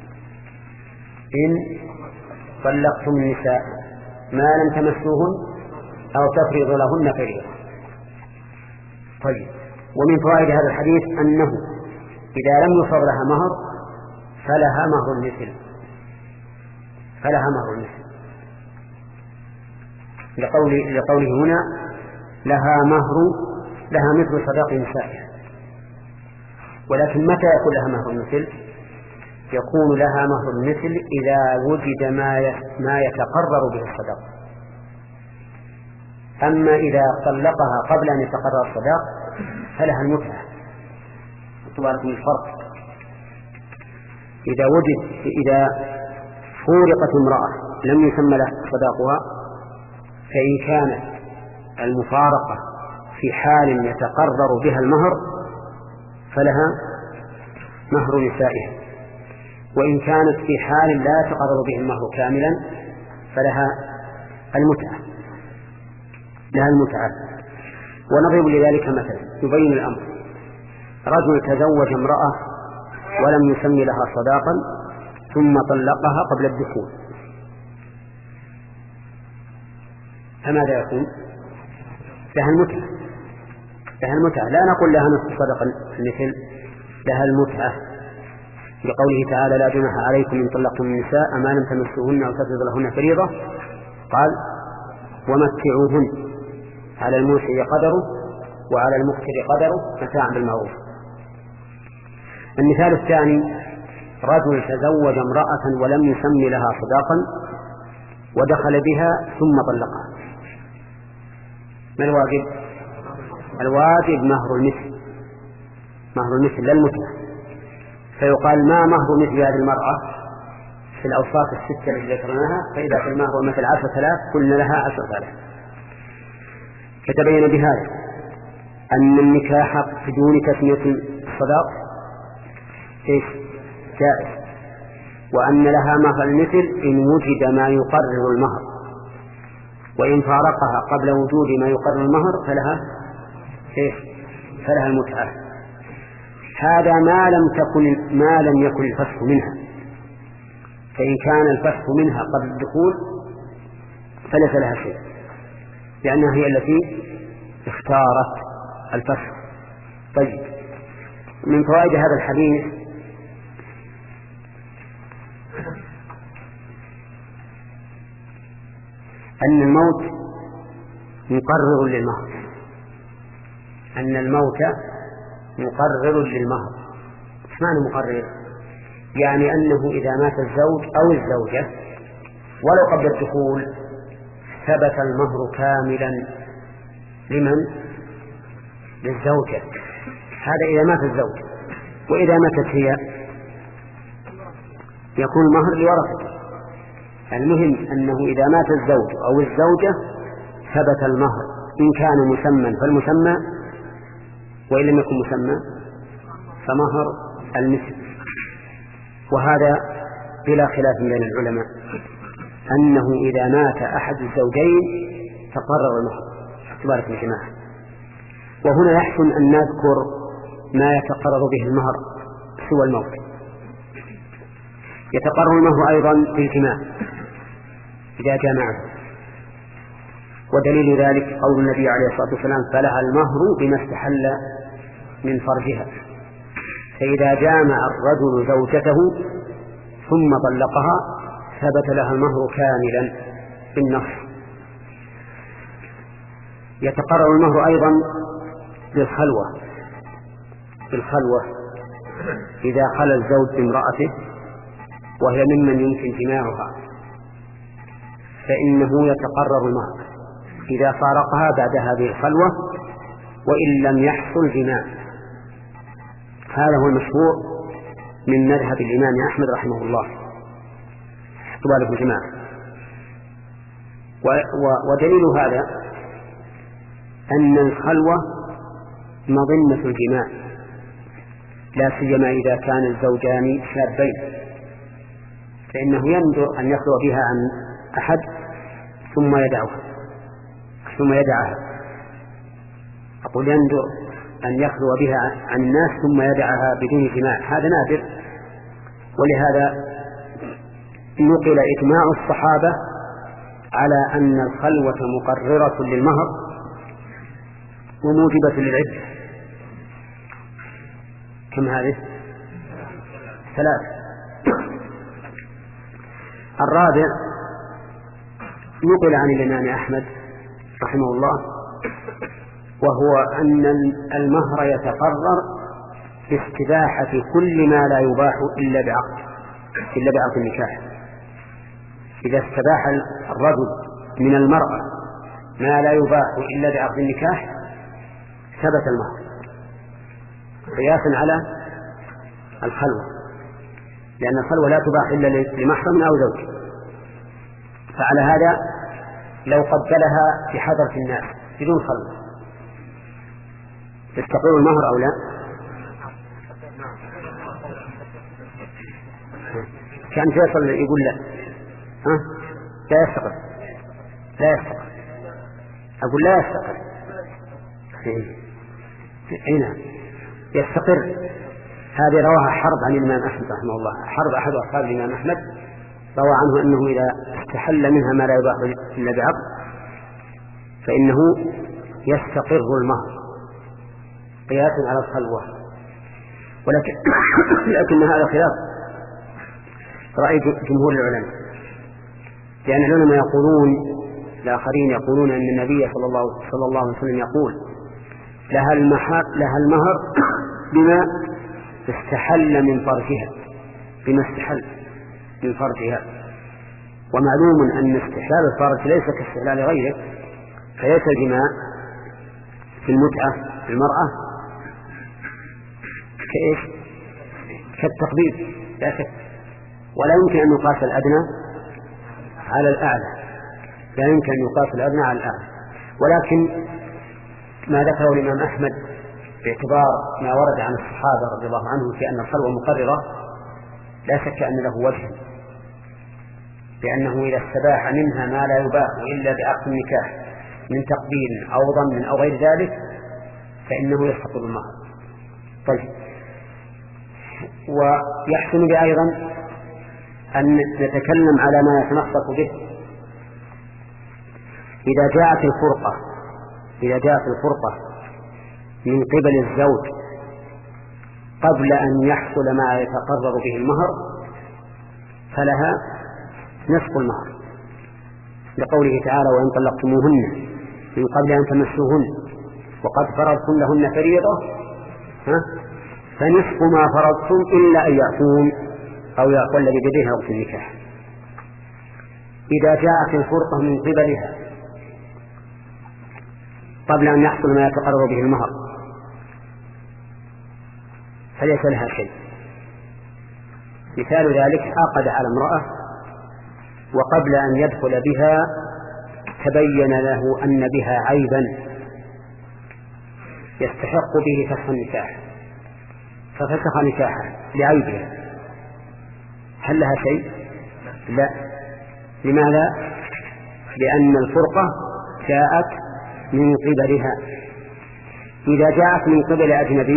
S1: إن طلقتم النساء ما لم تمسوهن أو تفرضوا لهن فريضة. طيب، ومن فوائد هذا الحديث أنه إذا لم يفرض لها مهر فلها مهر المثل فلها مهر المثل لقوله, لقوله هنا لها مهر لها مثل صداق نسائها. ولكن متى يكون لها مهر المثل؟ يكون لها مهر المثل إذا وجد ما ما يتقرر به الصداق. أما إذا طلقها قبل أن يتقرر الصداق فلها المتعة. اعتباركم الفرق، إذا وجد إذا فورقت امرأة لم يسمى لها صداقها، فإن كانت المفارقة في حال يتقرر بها المهر فلها مهر نسائها، وإن كانت في حال لا يتقرر به المهر كاملا فلها المتعة لها المتعة. ونضرب لذلك مثلا يبين الأمر: رجل تزوج امرأة ولم يسمي لها صداقا ثم طلقها قبل الدخول، فماذا يكون؟ لها المتعة لها المتعة لا نقول لها نصف صدقا مثل لها المتعة، لقوله تعالى: لا جناح عليكم إن طلقتم النساء ما لم تمسوهن أو تفرضوا لهن فريضة، قال: ومتعوهن على الموسع قدره وعلى المقتر قدره متاعا بالمعروف. المثال الثاني: رجل تزوج امرأة ولم يسمي لها صداقا ودخل بها ثم طلقها، ما الواجب؟ الواجب مهر المثل مهر المثل لا المتعة. فيقال: ما مهر مثل هذه المرأة في الأوصاف الستة التي ذكرناها؟ فإذا في المهر مثل عشرة آلاف قلنا لها عشرة آلاف. فتبين بهذا أن النكاح بدون تسمية الصداق إيش جائز، وأن لها مهر المثل إن وجد ما يقرر المهر، وإن فارقها قبل وجود ما يقرر المهر فلها إيش فلها المتعة. هذا ما لم تكن ما لم يكن الفسخ منها، فإن كان الفسخ منها قبل الدخول فليس لها شيء، لأنها هي التي اختارت الفسخ. طيب، من فوائد هذا الحديث أن الموت مقرر للمهر، أن الموت مقرر للمهر. ايش معنى مقرر؟ يعني أنه إذا مات الزوج أو الزوجة ولو قبل الدخول ثبت المهر كاملا لمن؟ للزوجة. هذا إذا مات الزوج، وإذا ماتت هي يكون المهر لورثته. المهم أنه إذا مات الزوج أو الزوجة ثبت المهر، إن كان مسمى فالمسمى، وإن لم يكن مسمى فمهر المثل. وهذا بلا خلاف بين العلماء أنه إذا مات أحد الزوجين تقرر المهر باعتبار الجماعة. وهنا يحسن أن نذكر ما يتقرر به المهر سوى الموت. يتقرر المهر أيضا بالجماع إذا جامعه، ودليل ذلك قول النبي عليه الصلاة والسلام: فلها المهر بما استحل من فرجها. فإذا جامع الرجل زوجته ثم طلقها ثبت لها المهر كاملا بالنص. يتقرر المهر أيضا بالخلوة بالخلوة إذا خلى الزوج بامرأته وهي ممن يمكن جماعها فإنه يتقرر المهر إذا فارقها بعد هذه الخلوة وإن لم يحصل جماع. هذا هو المشهور من مذهب الإمام أحمد رحمه الله احتمال الجماع. ودليل هذا أن الخلوة مظنة الجماع، لا سيما إذا كان الزوجان شابين، فإنه يندر أن يخلو بها عن أحد ثم يدعها ثم يدعها أقول يندر أن يخلو بها عن الناس ثم يدعها بدون جماع، هذا نادر. ولهذا نقل إجماع الصحابة على أن الخلوة مقررة للمهر وموجبة للعدة. كم هذه؟ ثلاث. الرابع نقل عن الإمام أحمد رحمه الله وهو أن المهر يتقرر باستباحة كل ما لا يباح إلا بعقد إلا بعقد النكاح. إذا استباح الرجل من المرأة ما لا يباح إلا بعقد النكاح ثبت المهر قياسا على الخلوة، لأن الخلوة لا تباح إلا لمحرم أو زوج. فعلى هذا لو قبلها في حضرة الناس بدون خلوة تستقر المهر أو لا؟ كان فيصل يقول لا، ها؟ لا يستقر لا يستقر أقول لا يستقر هنا يستقر. هذه رواها حرب عن الإمام أحمد رحمه الله. حرب أحد أصحاب الإمام أحمد روى عنه أنه إذا استحل منها ما لا يباح إلا بعقد فإنه يستقر المهر قياسا على الخلوة. ولكن لكن هذا خلاف رأي جمهور العلماء، لأن العلماء يقولون الآخرين يقولون أن النبي صلى الله, صلى الله عليه وسلم يقول لها, لها المهر بما استحل من فرجها بما استحل من فرجها. ومعلوم أن استحلال الفرج ليس كاستحلال غيره، فليس الجماع في المتعة في المرأة كإيش؟ كالتقبيل لا شك، ولا يمكن أن يقاس الأدنى على الأعلى لا يمكن أن يقاس الأدنى على الأعلى. ولكن ما ذكره الإمام أحمد باعتبار ما ورد عن الصحابة رضي الله عنهم في أن الخلوة مقررة لا شك أن له وجه، لأنه إذا استباح منها ما لا يباح إلا بعقد النكاح من تقبيل أو ضمن أو غير ذلك فإنه يسقط المهر. طيب، ويحسن بي أيضا أن نتكلم على ما يتنصف به إذا جاءت الفرقة إذا جاءت الفرقة من قبل الزوج قبل أن يحصل ما يتقرر به المهر فلها نصف المهر، لقوله تعالى: وإن طلقتموهن من قبل أن تمسوهن وقد فرضتم لهن فريضة فنصف ما فرضتم إلا أن يعفون أو يعفو الذي بيده عقد النكاح. إذا جاءت الفرقة من قبلها قبل أن يحصل ما يتقرر به المهر فليس لها شيء. مثال ذلك: عقد على امرأة وقبل أن يدخل بها تبين له أن بها عيبا يستحق به فسخ النكاح ففسخ نكاحه لعيبها، هل لها شيء؟ لا. لماذا؟ لأن الفرقة جاءت من قبلها. إذا جاءت من قبل أجنبي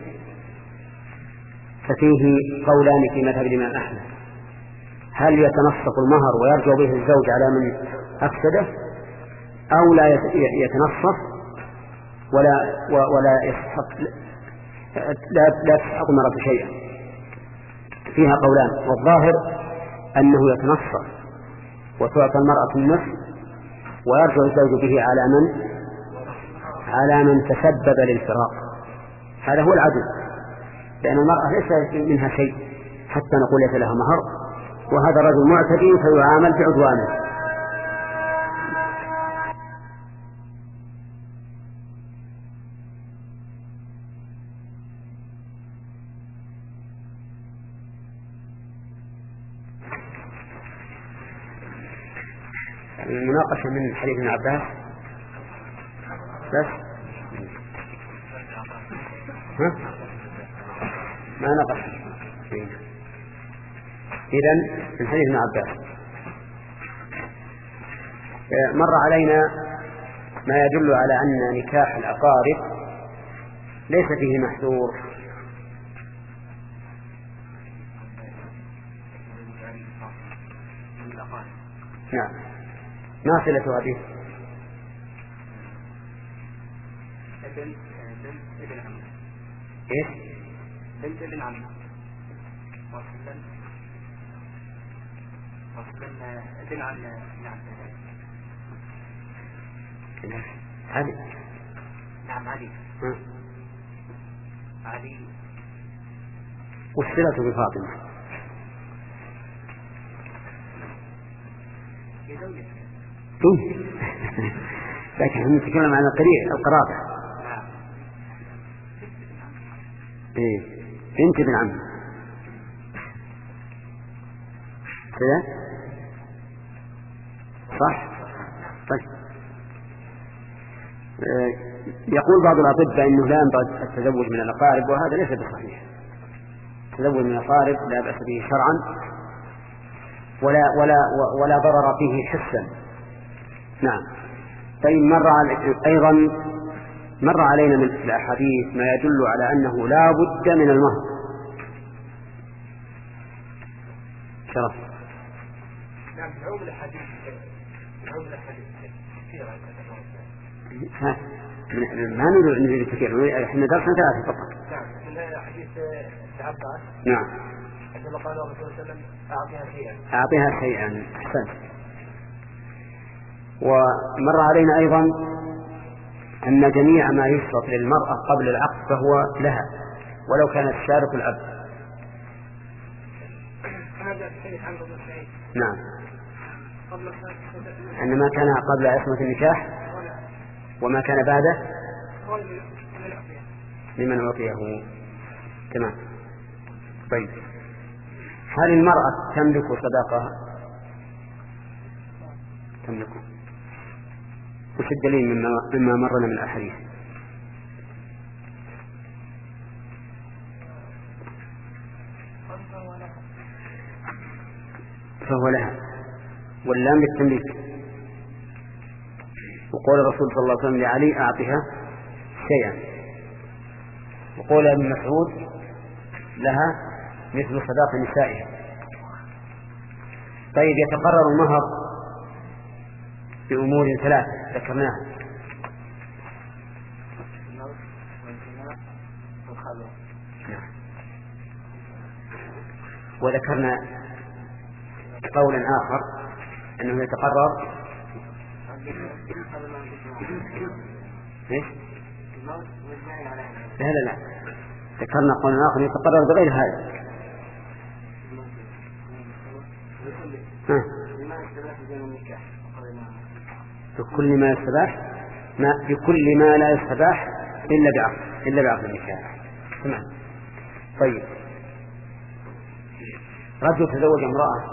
S1: ففيه قولان في مذهب الإمام أحمد: هل يتنصف المهر ويرجع به الزوج على من أفسده أو لا يتنصف ولا ولا يستحق لا لا تستحق المرأة شيئا. فيها قولان، والظاهر أنه يتنصف وتعطى المرأة النصف ويرجع الزوج به على من على من تسبب للفراق. هذا هو العدل، لأن المرأة ليس منها شيء حتى نقول ليس لها مهر، وهذا رجل معتدي فيعامل بعدوانه. المناقشة من حديث ابن عباس بس ها؟ ما نقص. إذن من حديث ابن عباس مر علينا ما يدل على أن نكاح الأقارب ليس فيه محذور. نعم. ما صلة هذه؟
S2: بنت بنت ابن عمه.
S1: إيش؟
S2: بنت ابن عمه. وصلا وصلا ابن عم نعم.
S1: علي.
S2: نعم علي.
S1: ها.
S2: علي.
S1: والصلة بفاطمة. إيه. لكن هم نتكلم عن القريب القرابة. إيه بنت ابن عم كذا صح. طيب يقول بعض الأطباء إنه لا ينبغي التزوج من الأقارب، وهذا ليس بصحيح. التزوج من الأقارب لا بأس به شرعا ولا ولا ولا ضرر فيه حسا. نعم. طيب مر أيضا مر علينا من الأحاديث ما يدل على أنه لا بد من المهر. شرف.
S2: نعم. نعود الحديث نعود الحديث كثيرا.
S1: ها ما نريد نريد كثير، احنا درسنا ثلاثة فقط.
S2: نعم. من حديث ابن عباس.
S1: نعم.
S2: عندما قال الرسول صلى الله عليه وسلم أعطيها شيئا.
S1: أعطيها شيئا. أحسنت. ومر علينا أيضا أن جميع ما يشرط للمرأة قبل العقد فهو لها ولو كان الشارك الأب.
S2: هذا الحديث عن ابن سعيد.
S1: نعم. أن ما كان قبل عصمة النكاح وما كان بعده لمن أعطيه. تمام. طيب هل المرأة تملك صداقها؟ تملكه. وش الدليل مما, مما مرنا من الأحاديث؟ فهو لها، واللام بالتمليك. وقول الرسول صلى الله عليه وسلم لعلي أعطها شيئا، وقول ابن مسعود لها مثل صداق نسائها. طيب، يتقرر المهر بأمور ثلاثة ذكرناها: وذكرنا قولا آخر أنه يتقرر إيش؟ لا لا لا ذكرنا قولا آخر يتقرر بغير هذا. ها. بكل ما يستباح ما بكل ما لا يستباح إلا بعقد إلا بعقد النكاح. تمام. طيب، رجل تزوج امرأة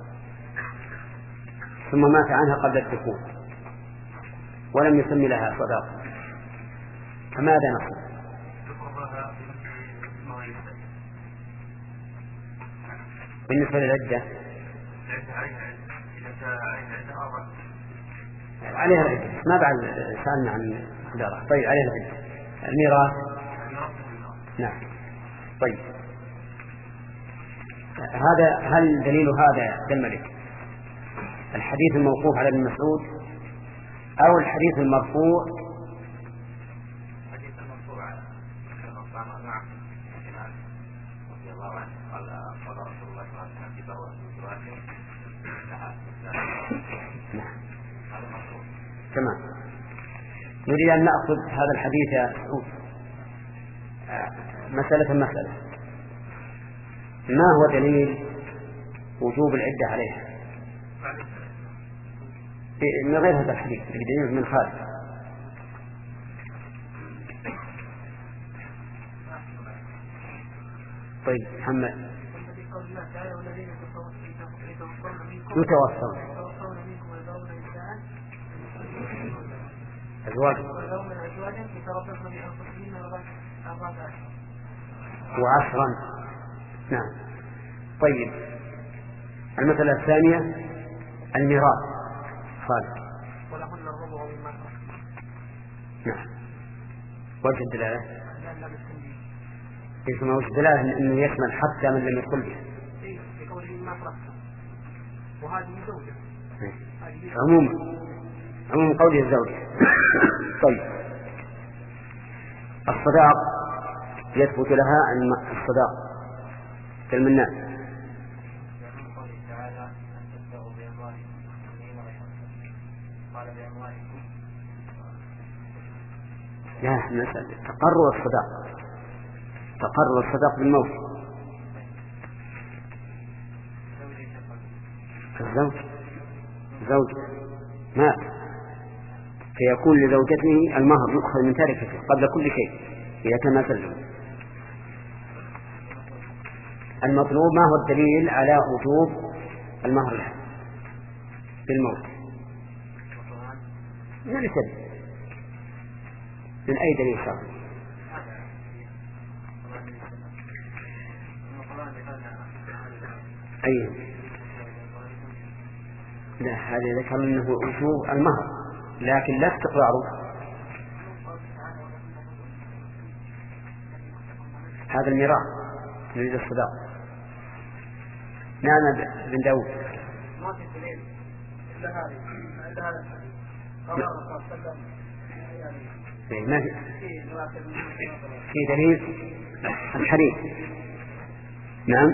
S1: ثم مات عنها قبل الدخول ولم يسم لها صداقة، فماذا نصنع؟ بالنسبة للعدة عليها العدة، ما بعد سألنا عن قدرها. طيب، عليها العدة. الميراث نعم. طيب، هذا هل دليل هذا دملك الحديث الموقوف على ابن مسعود أو الحديث المرفوع؟
S3: الحديث المرفوع على نعم رضي الله عنه قال قال رسول الله صلى الله عليه وسلم في بروة الزواج هذا مرفوع.
S1: تمام. نريد أن نأخذ هذا الحديث يا سعود مسألة مسألة. ما هو دليل وجوب العدة عليها من غير هذا الحديث؟ بدليل من خارج. طيب محمد. يتوصل أزواج وعشرا. نعم. طيب، المسألة الثانية الميراث خالد.
S2: ولهن الربع مما ترك.
S1: نعم. وجه الدلالة يسمى وجه الدلالة أنه يشمل حتى من لم يدخل به.
S2: بقوله مما ترك، وهذه زوجة.
S1: عموما عموم قوله الزوجة. طيب، الصداق يثبت لها أن الصداق كالمنان. لا، نسأل تقرر الصداق تقرر الصداق بالموت. الزوج زوج مات فيكون لزوجته المهر يؤخذ من تركته قبل كل شيء إذا كان ما سلم. المطلوب ما هو الدليل على وجوب المهر لها بالموت؟ من الدليل؟ من أي دليل شرعي؟ أي لا، هذا ذكر منه وجوب المهر لكن لا استقراره. هذا الميراث نريد الصداق. نعم بن داود.
S2: ما في دليل إلا هذه إلا هذا الحديث. قال الرسول صلى الله عليه وسلم
S1: ما في في دليل الحديث. نعم،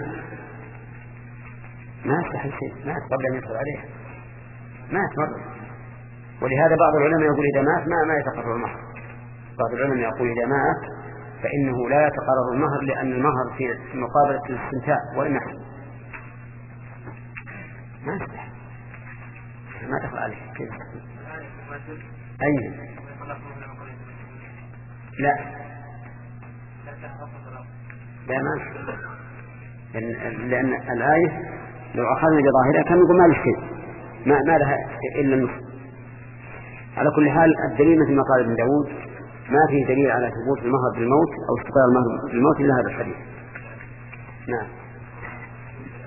S1: ما استحل شيء، مات قبل أن يدخل عليه، مات مرة. ولهذا بعض العلماء يقول إذا مات ما ما يتقرر المهر. بعض العلماء يقول إذا مات فإنه لا يتقرر المهر لأن المهر في مقابلة الاستمتاع والنحو. ما استحل، ما دخل عليه. كيف؟ أين؟ لا لا ما لأن, لأن الآية لو أخذنا بظاهرها كان يقول ما له شيء، ما, ما لها إلا النصف. على كل حال الدليل مثل ما قال ابن داود ما فيه دليل على ثبوت المهر بالموت أو استقرار المهر بالموت إلا هذا الحديث. نعم.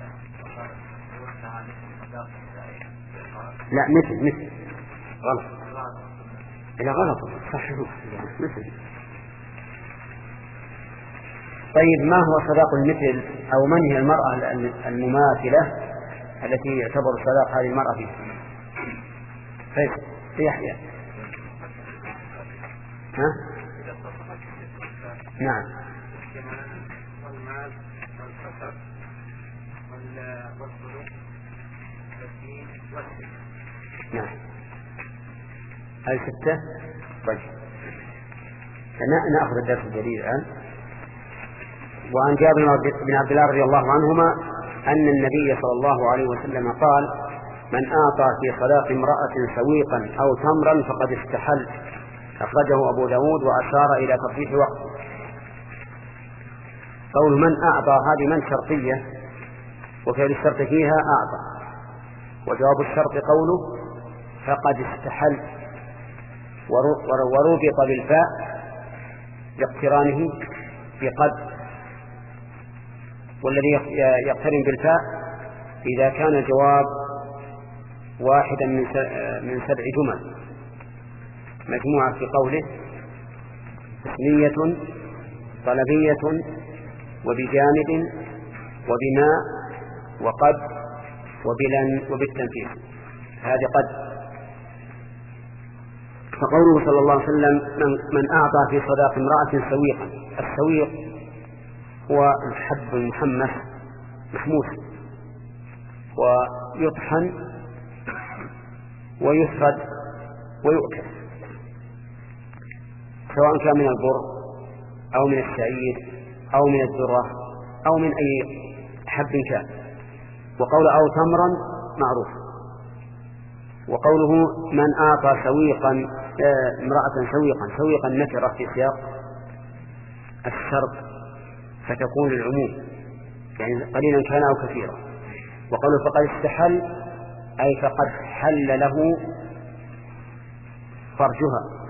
S1: لا مثل مثل غلط. لا غلط صح مثل. طيب ما هو صداق المثل أو من هي المرأة المماثلة التي يعتبر صداق هذه المرأة فيها؟ فيصل يحيى. ها؟ نعم.
S3: والمال والحسب والخلق والدين والسلم.
S1: نعم. هذه ستة. طيب نأخذ الدرس الجديد الآن. وعن جابر بن عبد الله رضي الله عنهما أن النبي صلى الله عليه وسلم قال: من أعطى في صداق امرأة سويقا أو تمرا فقد استحل. أخرجه أبو داود وأشار إلى تصحيح وقته. قول من أعطى هذه من شرطية، وفعل الشرط فيها أعطى، وجواب الشرط قوله فقد استحل، وربط بالفاء لاقترانه بقد، والذي يقترن بالفاء إذا كان الجواب واحدا من سبع جمل مجموعة في قوله اسمية طلبية وبجانب وبماء وقد وبلن وبالتنفيذ. هذه قد. فقوله صلى الله عليه وسلم من أعطى في صداق امرأة سويقا. السويق هو الحب المحمس محموس ويطحن ويسرد ويؤكل، سواء كان من البر أو من الشعير أو من الذرة أو من أي حب كان. وقول أو تمرا معروف. وقوله من أعطى سويقا امرأة سويقا، سويقا نكرة في سياق الشرط فتكون للعموم، يعني قليلا كان أو كثيرا. وقوله فقد استحل أي فقد حل له فرجها.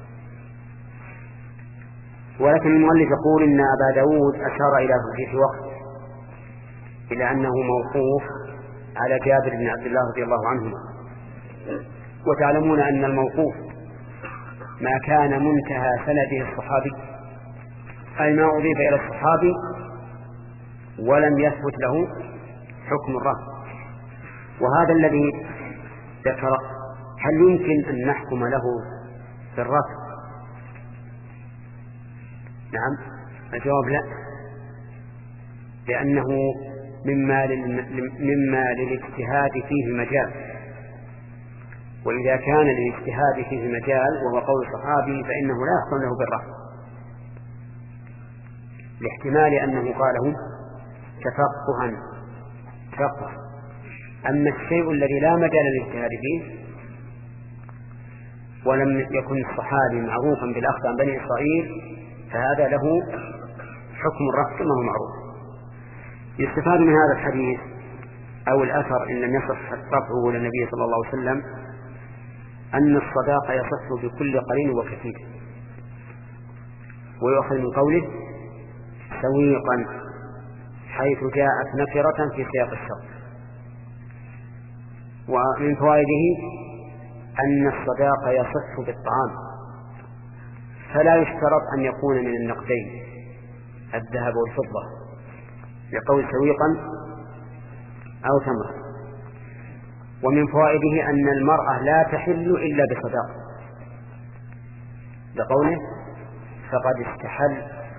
S1: ولكن المؤلف يقول إن أبا داود أشار إلى تصحيح وقت، إلى أنه موقوف على جابر بن عبد الله رضي الله عنهما. وتعلمون أن الموقوف ما كان منتهى سنده الصحابي، أي ما أضيف إلى الصحابي ولم يثبت له حكم الرفع. وهذا الذي ذكر هل يمكن أن نحكم له بالرفع؟ نعم، الجواب لا، لأنه مما, مما للاجتهاد فيه مجال، وإذا كان للاجتهاد فيه مجال وهو قول الصحابي فإنه لا يحكم له بالرفع، لاحتمال أنه قاله تفقها تفقه. أما الشيء الذي لا مجال للاجتهاد فيه ولم يكن الصحابي معروفا بالأخذ عن بني إسرائيل فهذا له حكم الرفع كما هو معروف. يستفاد من هذا الحديث أو الأثر إن لم يصح رفعه للنبي صلى الله عليه وسلم أن الصداق يصح بكل قليل وكثير. ويؤخذ من قوله سويقا حيث جاءت نكرة في سياق الشرط. ومن فوائده أن الصداق يصح بالطعام، فلا يشترط أن يكون من النقدين الذهب والفضة، لقول سويقا أو تمرا. ومن فوائده أن المرأة لا تحل إلا بصداق، لقوله فقد استحل.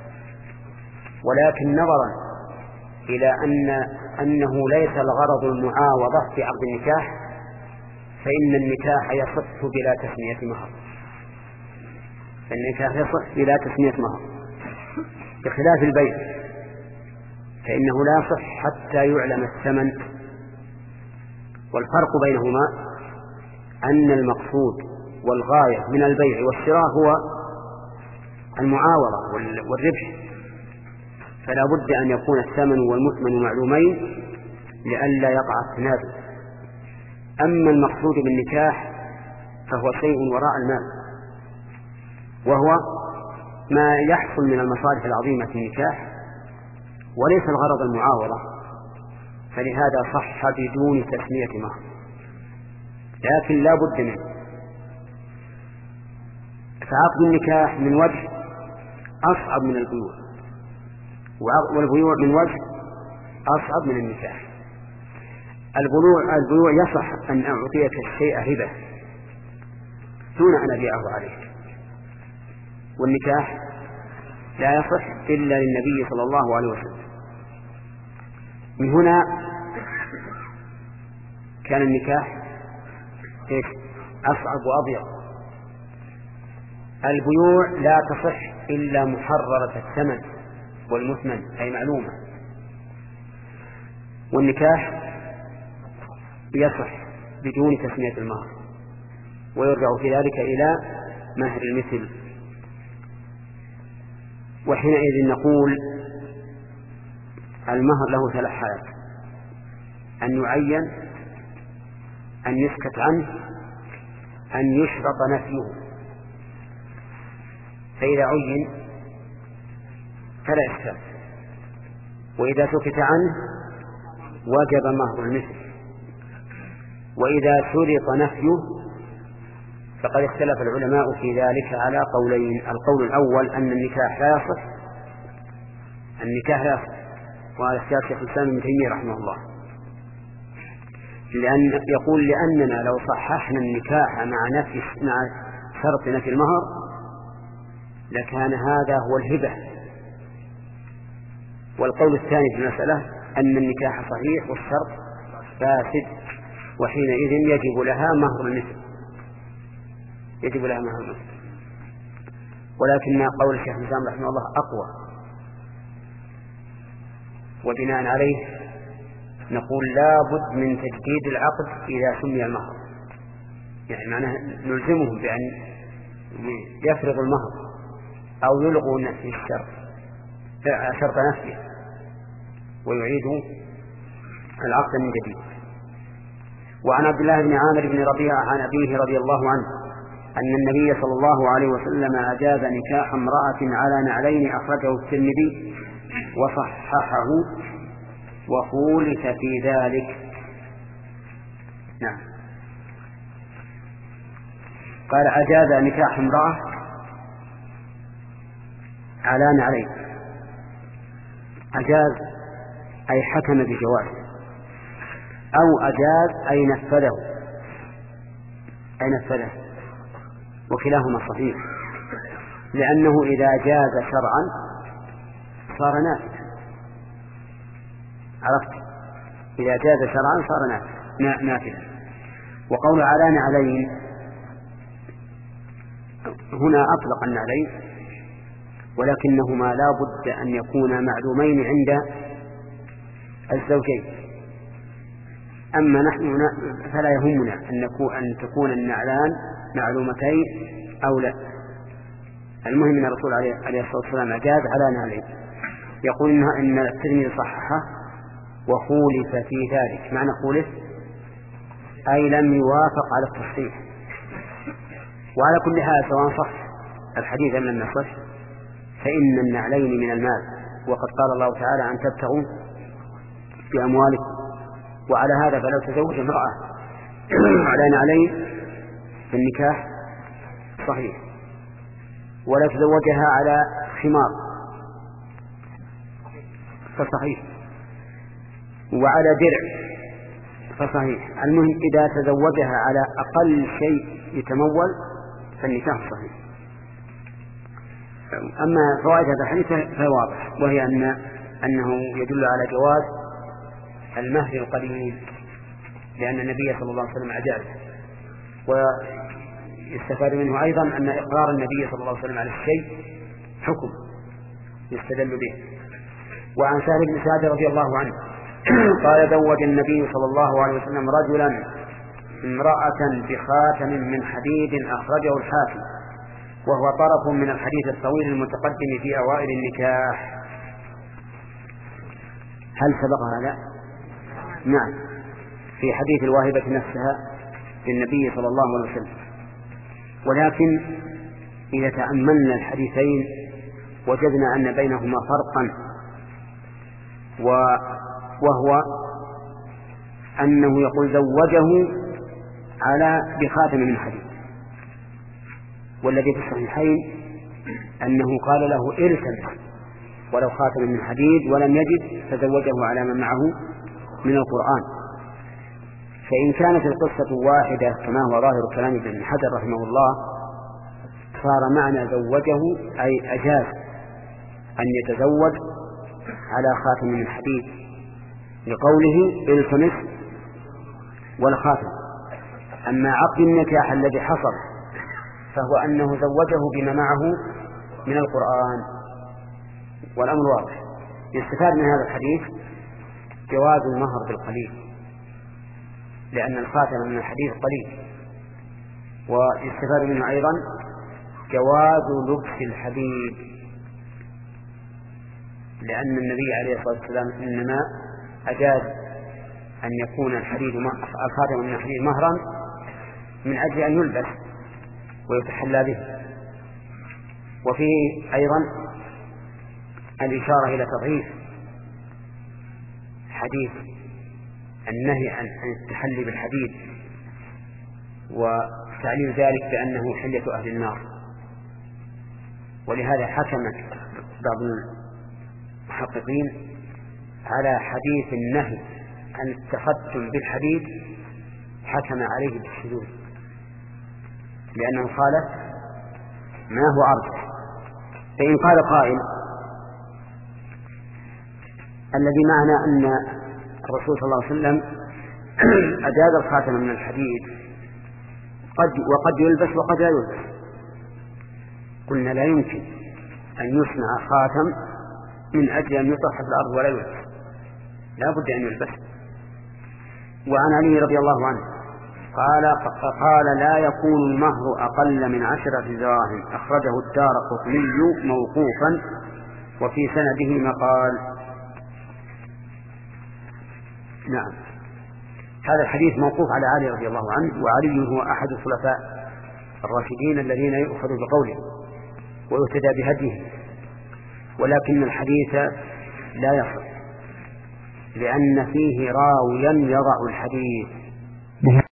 S1: ولكن نظرا إلى أن أنه ليس الغرض المعاوضة في عقد النكاح فإن النكاح يصح بلا تسمية مهر، فالنكاح يصح بلا تسمية مهر، بخلاف البيع فإنه لا يصح حتى يعلم الثمن. والفرق بينهما أن المقصود والغاية من البيع والشراء هو المعاوضة والربح، فلا بد أن يكون الثمن والمثمن معلومين لئلا يقع التنازل. أما المقصود بالنكاح فهو شيء وراء المال، وهو ما يحصل من المصالح العظيمة في النكاح، وليس الغرض المعاوضة. فلهذا صح بدون تسمية مهر، لكن لا بد منه. فعقد النكاح من وجه أصعب من البيوع، والبيوع من وجه أصعب من النكاح. البيوع البيوع يصح أن أعطيك الشيء هبة دون أن أبيعه عليك، والنكاح لا يصح إلا للنبي صلى الله عليه وسلم. من هنا كان النكاح أصعب وأضيق. البيوع لا تصح إلا محررة الثمن والمثمن أي معلومة، والنكاح يصح بدون تسمية المهر، ويرجع في ذلك إلى مهر المثل. وحينئذ نقول المهر له ثلاث حالات: أن يعين، أن يسكت عنه، أن يشرط نفيه. فإذا عين فلا إشكال، وإذا سكت عنه وجب مهر المثل، وإذا شرط نفيه فقد اختلف العلماء في ذلك على قولين. القول الأول أن النكاح لا يصح، النكاح لا يصح، وهذا اختيار شيخ الإسلام ابن تيمية رحمه الله، لأن يقول لأننا لو صححنا النكاح مع نفي مع شرط نفي المهر لكان هذا هو الهبة. والقول الثاني في المسألة أن النكاح صحيح والشرط فاسد، وحينئذ يجب لها مهر المثل، يجب لها مهر المثل. ولكن قول الشيخ الإسلام رحمه الله أقوى، وبناء عليه نقول لا بد من تجديد العقد إذا سمي المهر، يعني معناه نلزمهم بأن يفرض المهر أو يلغوا نفي الشرط شرط نفسه ويعيدوا العقد من جديد. وعن عبد الله بن عامر بن ربيعة عن أبيه رضي الله عنه أن النبي صلى الله عليه وسلم أجاز نكاح امرأة على نعلين أخرجه الترمذي وصححه وخولف في ذلك. نعم، قال أجاز نكاح امرأة على نعلين، أجاز أي حكم بجواز، أو أجاز أي نفذه أي نفذه وكلاهما صحيح، لأنه إذا جاز شرعا صار نافذ. عرفت؟ إذا جاز شرعا صار نافذا. وقول على نعلين هنا أطلق النعلين، ولكنهما لا بد أن يكونا معلومين عند الزوجين. أما نحن فلا يهمنا أن تكون النعلان معلومتين أو لا، المهم أن الرسول عليه الصلاة والسلام أجاز على نعلين. يقول إن الترمذي صححه وخولف في ذلك. معنى خولف أي لم يوافق على التصحيح. وعلى كل حال سواء صح الحديث أم لم يصح فإن النعلين من المال، وقد قال الله تعالى أن تبتغوا بأموالكم. وعلى هذا فلو تزوج امرأة على نعلين في النكاح صحيح، ولا تزوجها على خمار فصحيح، وعلى درع فصحيح. المهم إذا تزوجها على أقل شيء يتمول فالنكاح صحيح. أما فوائد هذا الحديث فواضح، وهي أن أنه يدل على جواز المهر القليل، لأن النبي صلى الله عليه وسلم أجاز. ويستفاد منه أيضا أن إقرار النبي صلى الله عليه وسلم على الشيء حكم يستدل به. وعن سهل بن سعد رضي الله عنه قال زوج النبي صلى الله عليه وسلم رجلا امرأة بخاتم من حديد أخرجه الحاكم، وهو طرف من الحديث الطويل المتقدم في أوائل النكاح. هل سبق هذا؟ نعم، في حديث الواهبة نفسها للنبي صلى الله عليه وسلم. ولكن إذا تأملنا الحديثين وجدنا أن بينهما فرقا، وهو أنه يقول زوجه على بخاتم من حديد، والذي في الصحيحين أنه قال له ارسل ولو خاتم من حديد ولم يجد فزوجه على من معه من القرآن. فإن كانت القصة واحدة كما هو ظاهر كلام ابن حجر رحمه الله صار معنى زوجه أي أجاز أن يتزوج على خاتم من حديد لقوله التمس والخاتم. أما عقد النكاح الذي حصل فهو أنه زوجه بما معه من القرآن. والأمر واضح. يستفاد من هذا الحديث جواز المهر بالقليل، لأن الخاتم من الحديث قليل. ويستفاد منه أيضا جواز لبس الحديد، لأن النبي عليه الصلاة والسلام إنما أجاز أن يكون الحديد الخاتم من الحديد مهرا من أجل أن يلبس ويتحلى به. وفيه أيضا الإشارة إلى تضعيف حديث النهي عن التحلي بالحديد، وتعليل ذلك بأنه حلية أهل النار. ولهذا حكمت بعض المحققين على حديث النهي عن التختم بالحديد، حكم عليه بالشذوذ، لأنه خالف ما هو أرجح. فإن قال قائل الذي معنى أن الرسول صلى الله عليه وسلم أجاز الخاتم من الحديد قد وقد يلبس وقد لا يلبس، قلنا لا يمكن أن يصنع خاتم من أجل أن يطرح في الأرض ولا يلبس، لا بد أن يلبس. وعن علي رضي الله عنه قال قال لا يكون المهر أقل من عشرة دراهم، أخرجه الدارقطني موقوفا وفي سنده مقال. نعم، هذا الحديث موقوف على علي رضي الله عنه، وعلي هو أحد الخلفاء الراشدين الذين يؤخذ بقوله ويهتدى بهديه، ولكن الحديث لا يصح لأن فيه راويا يضع الحديث.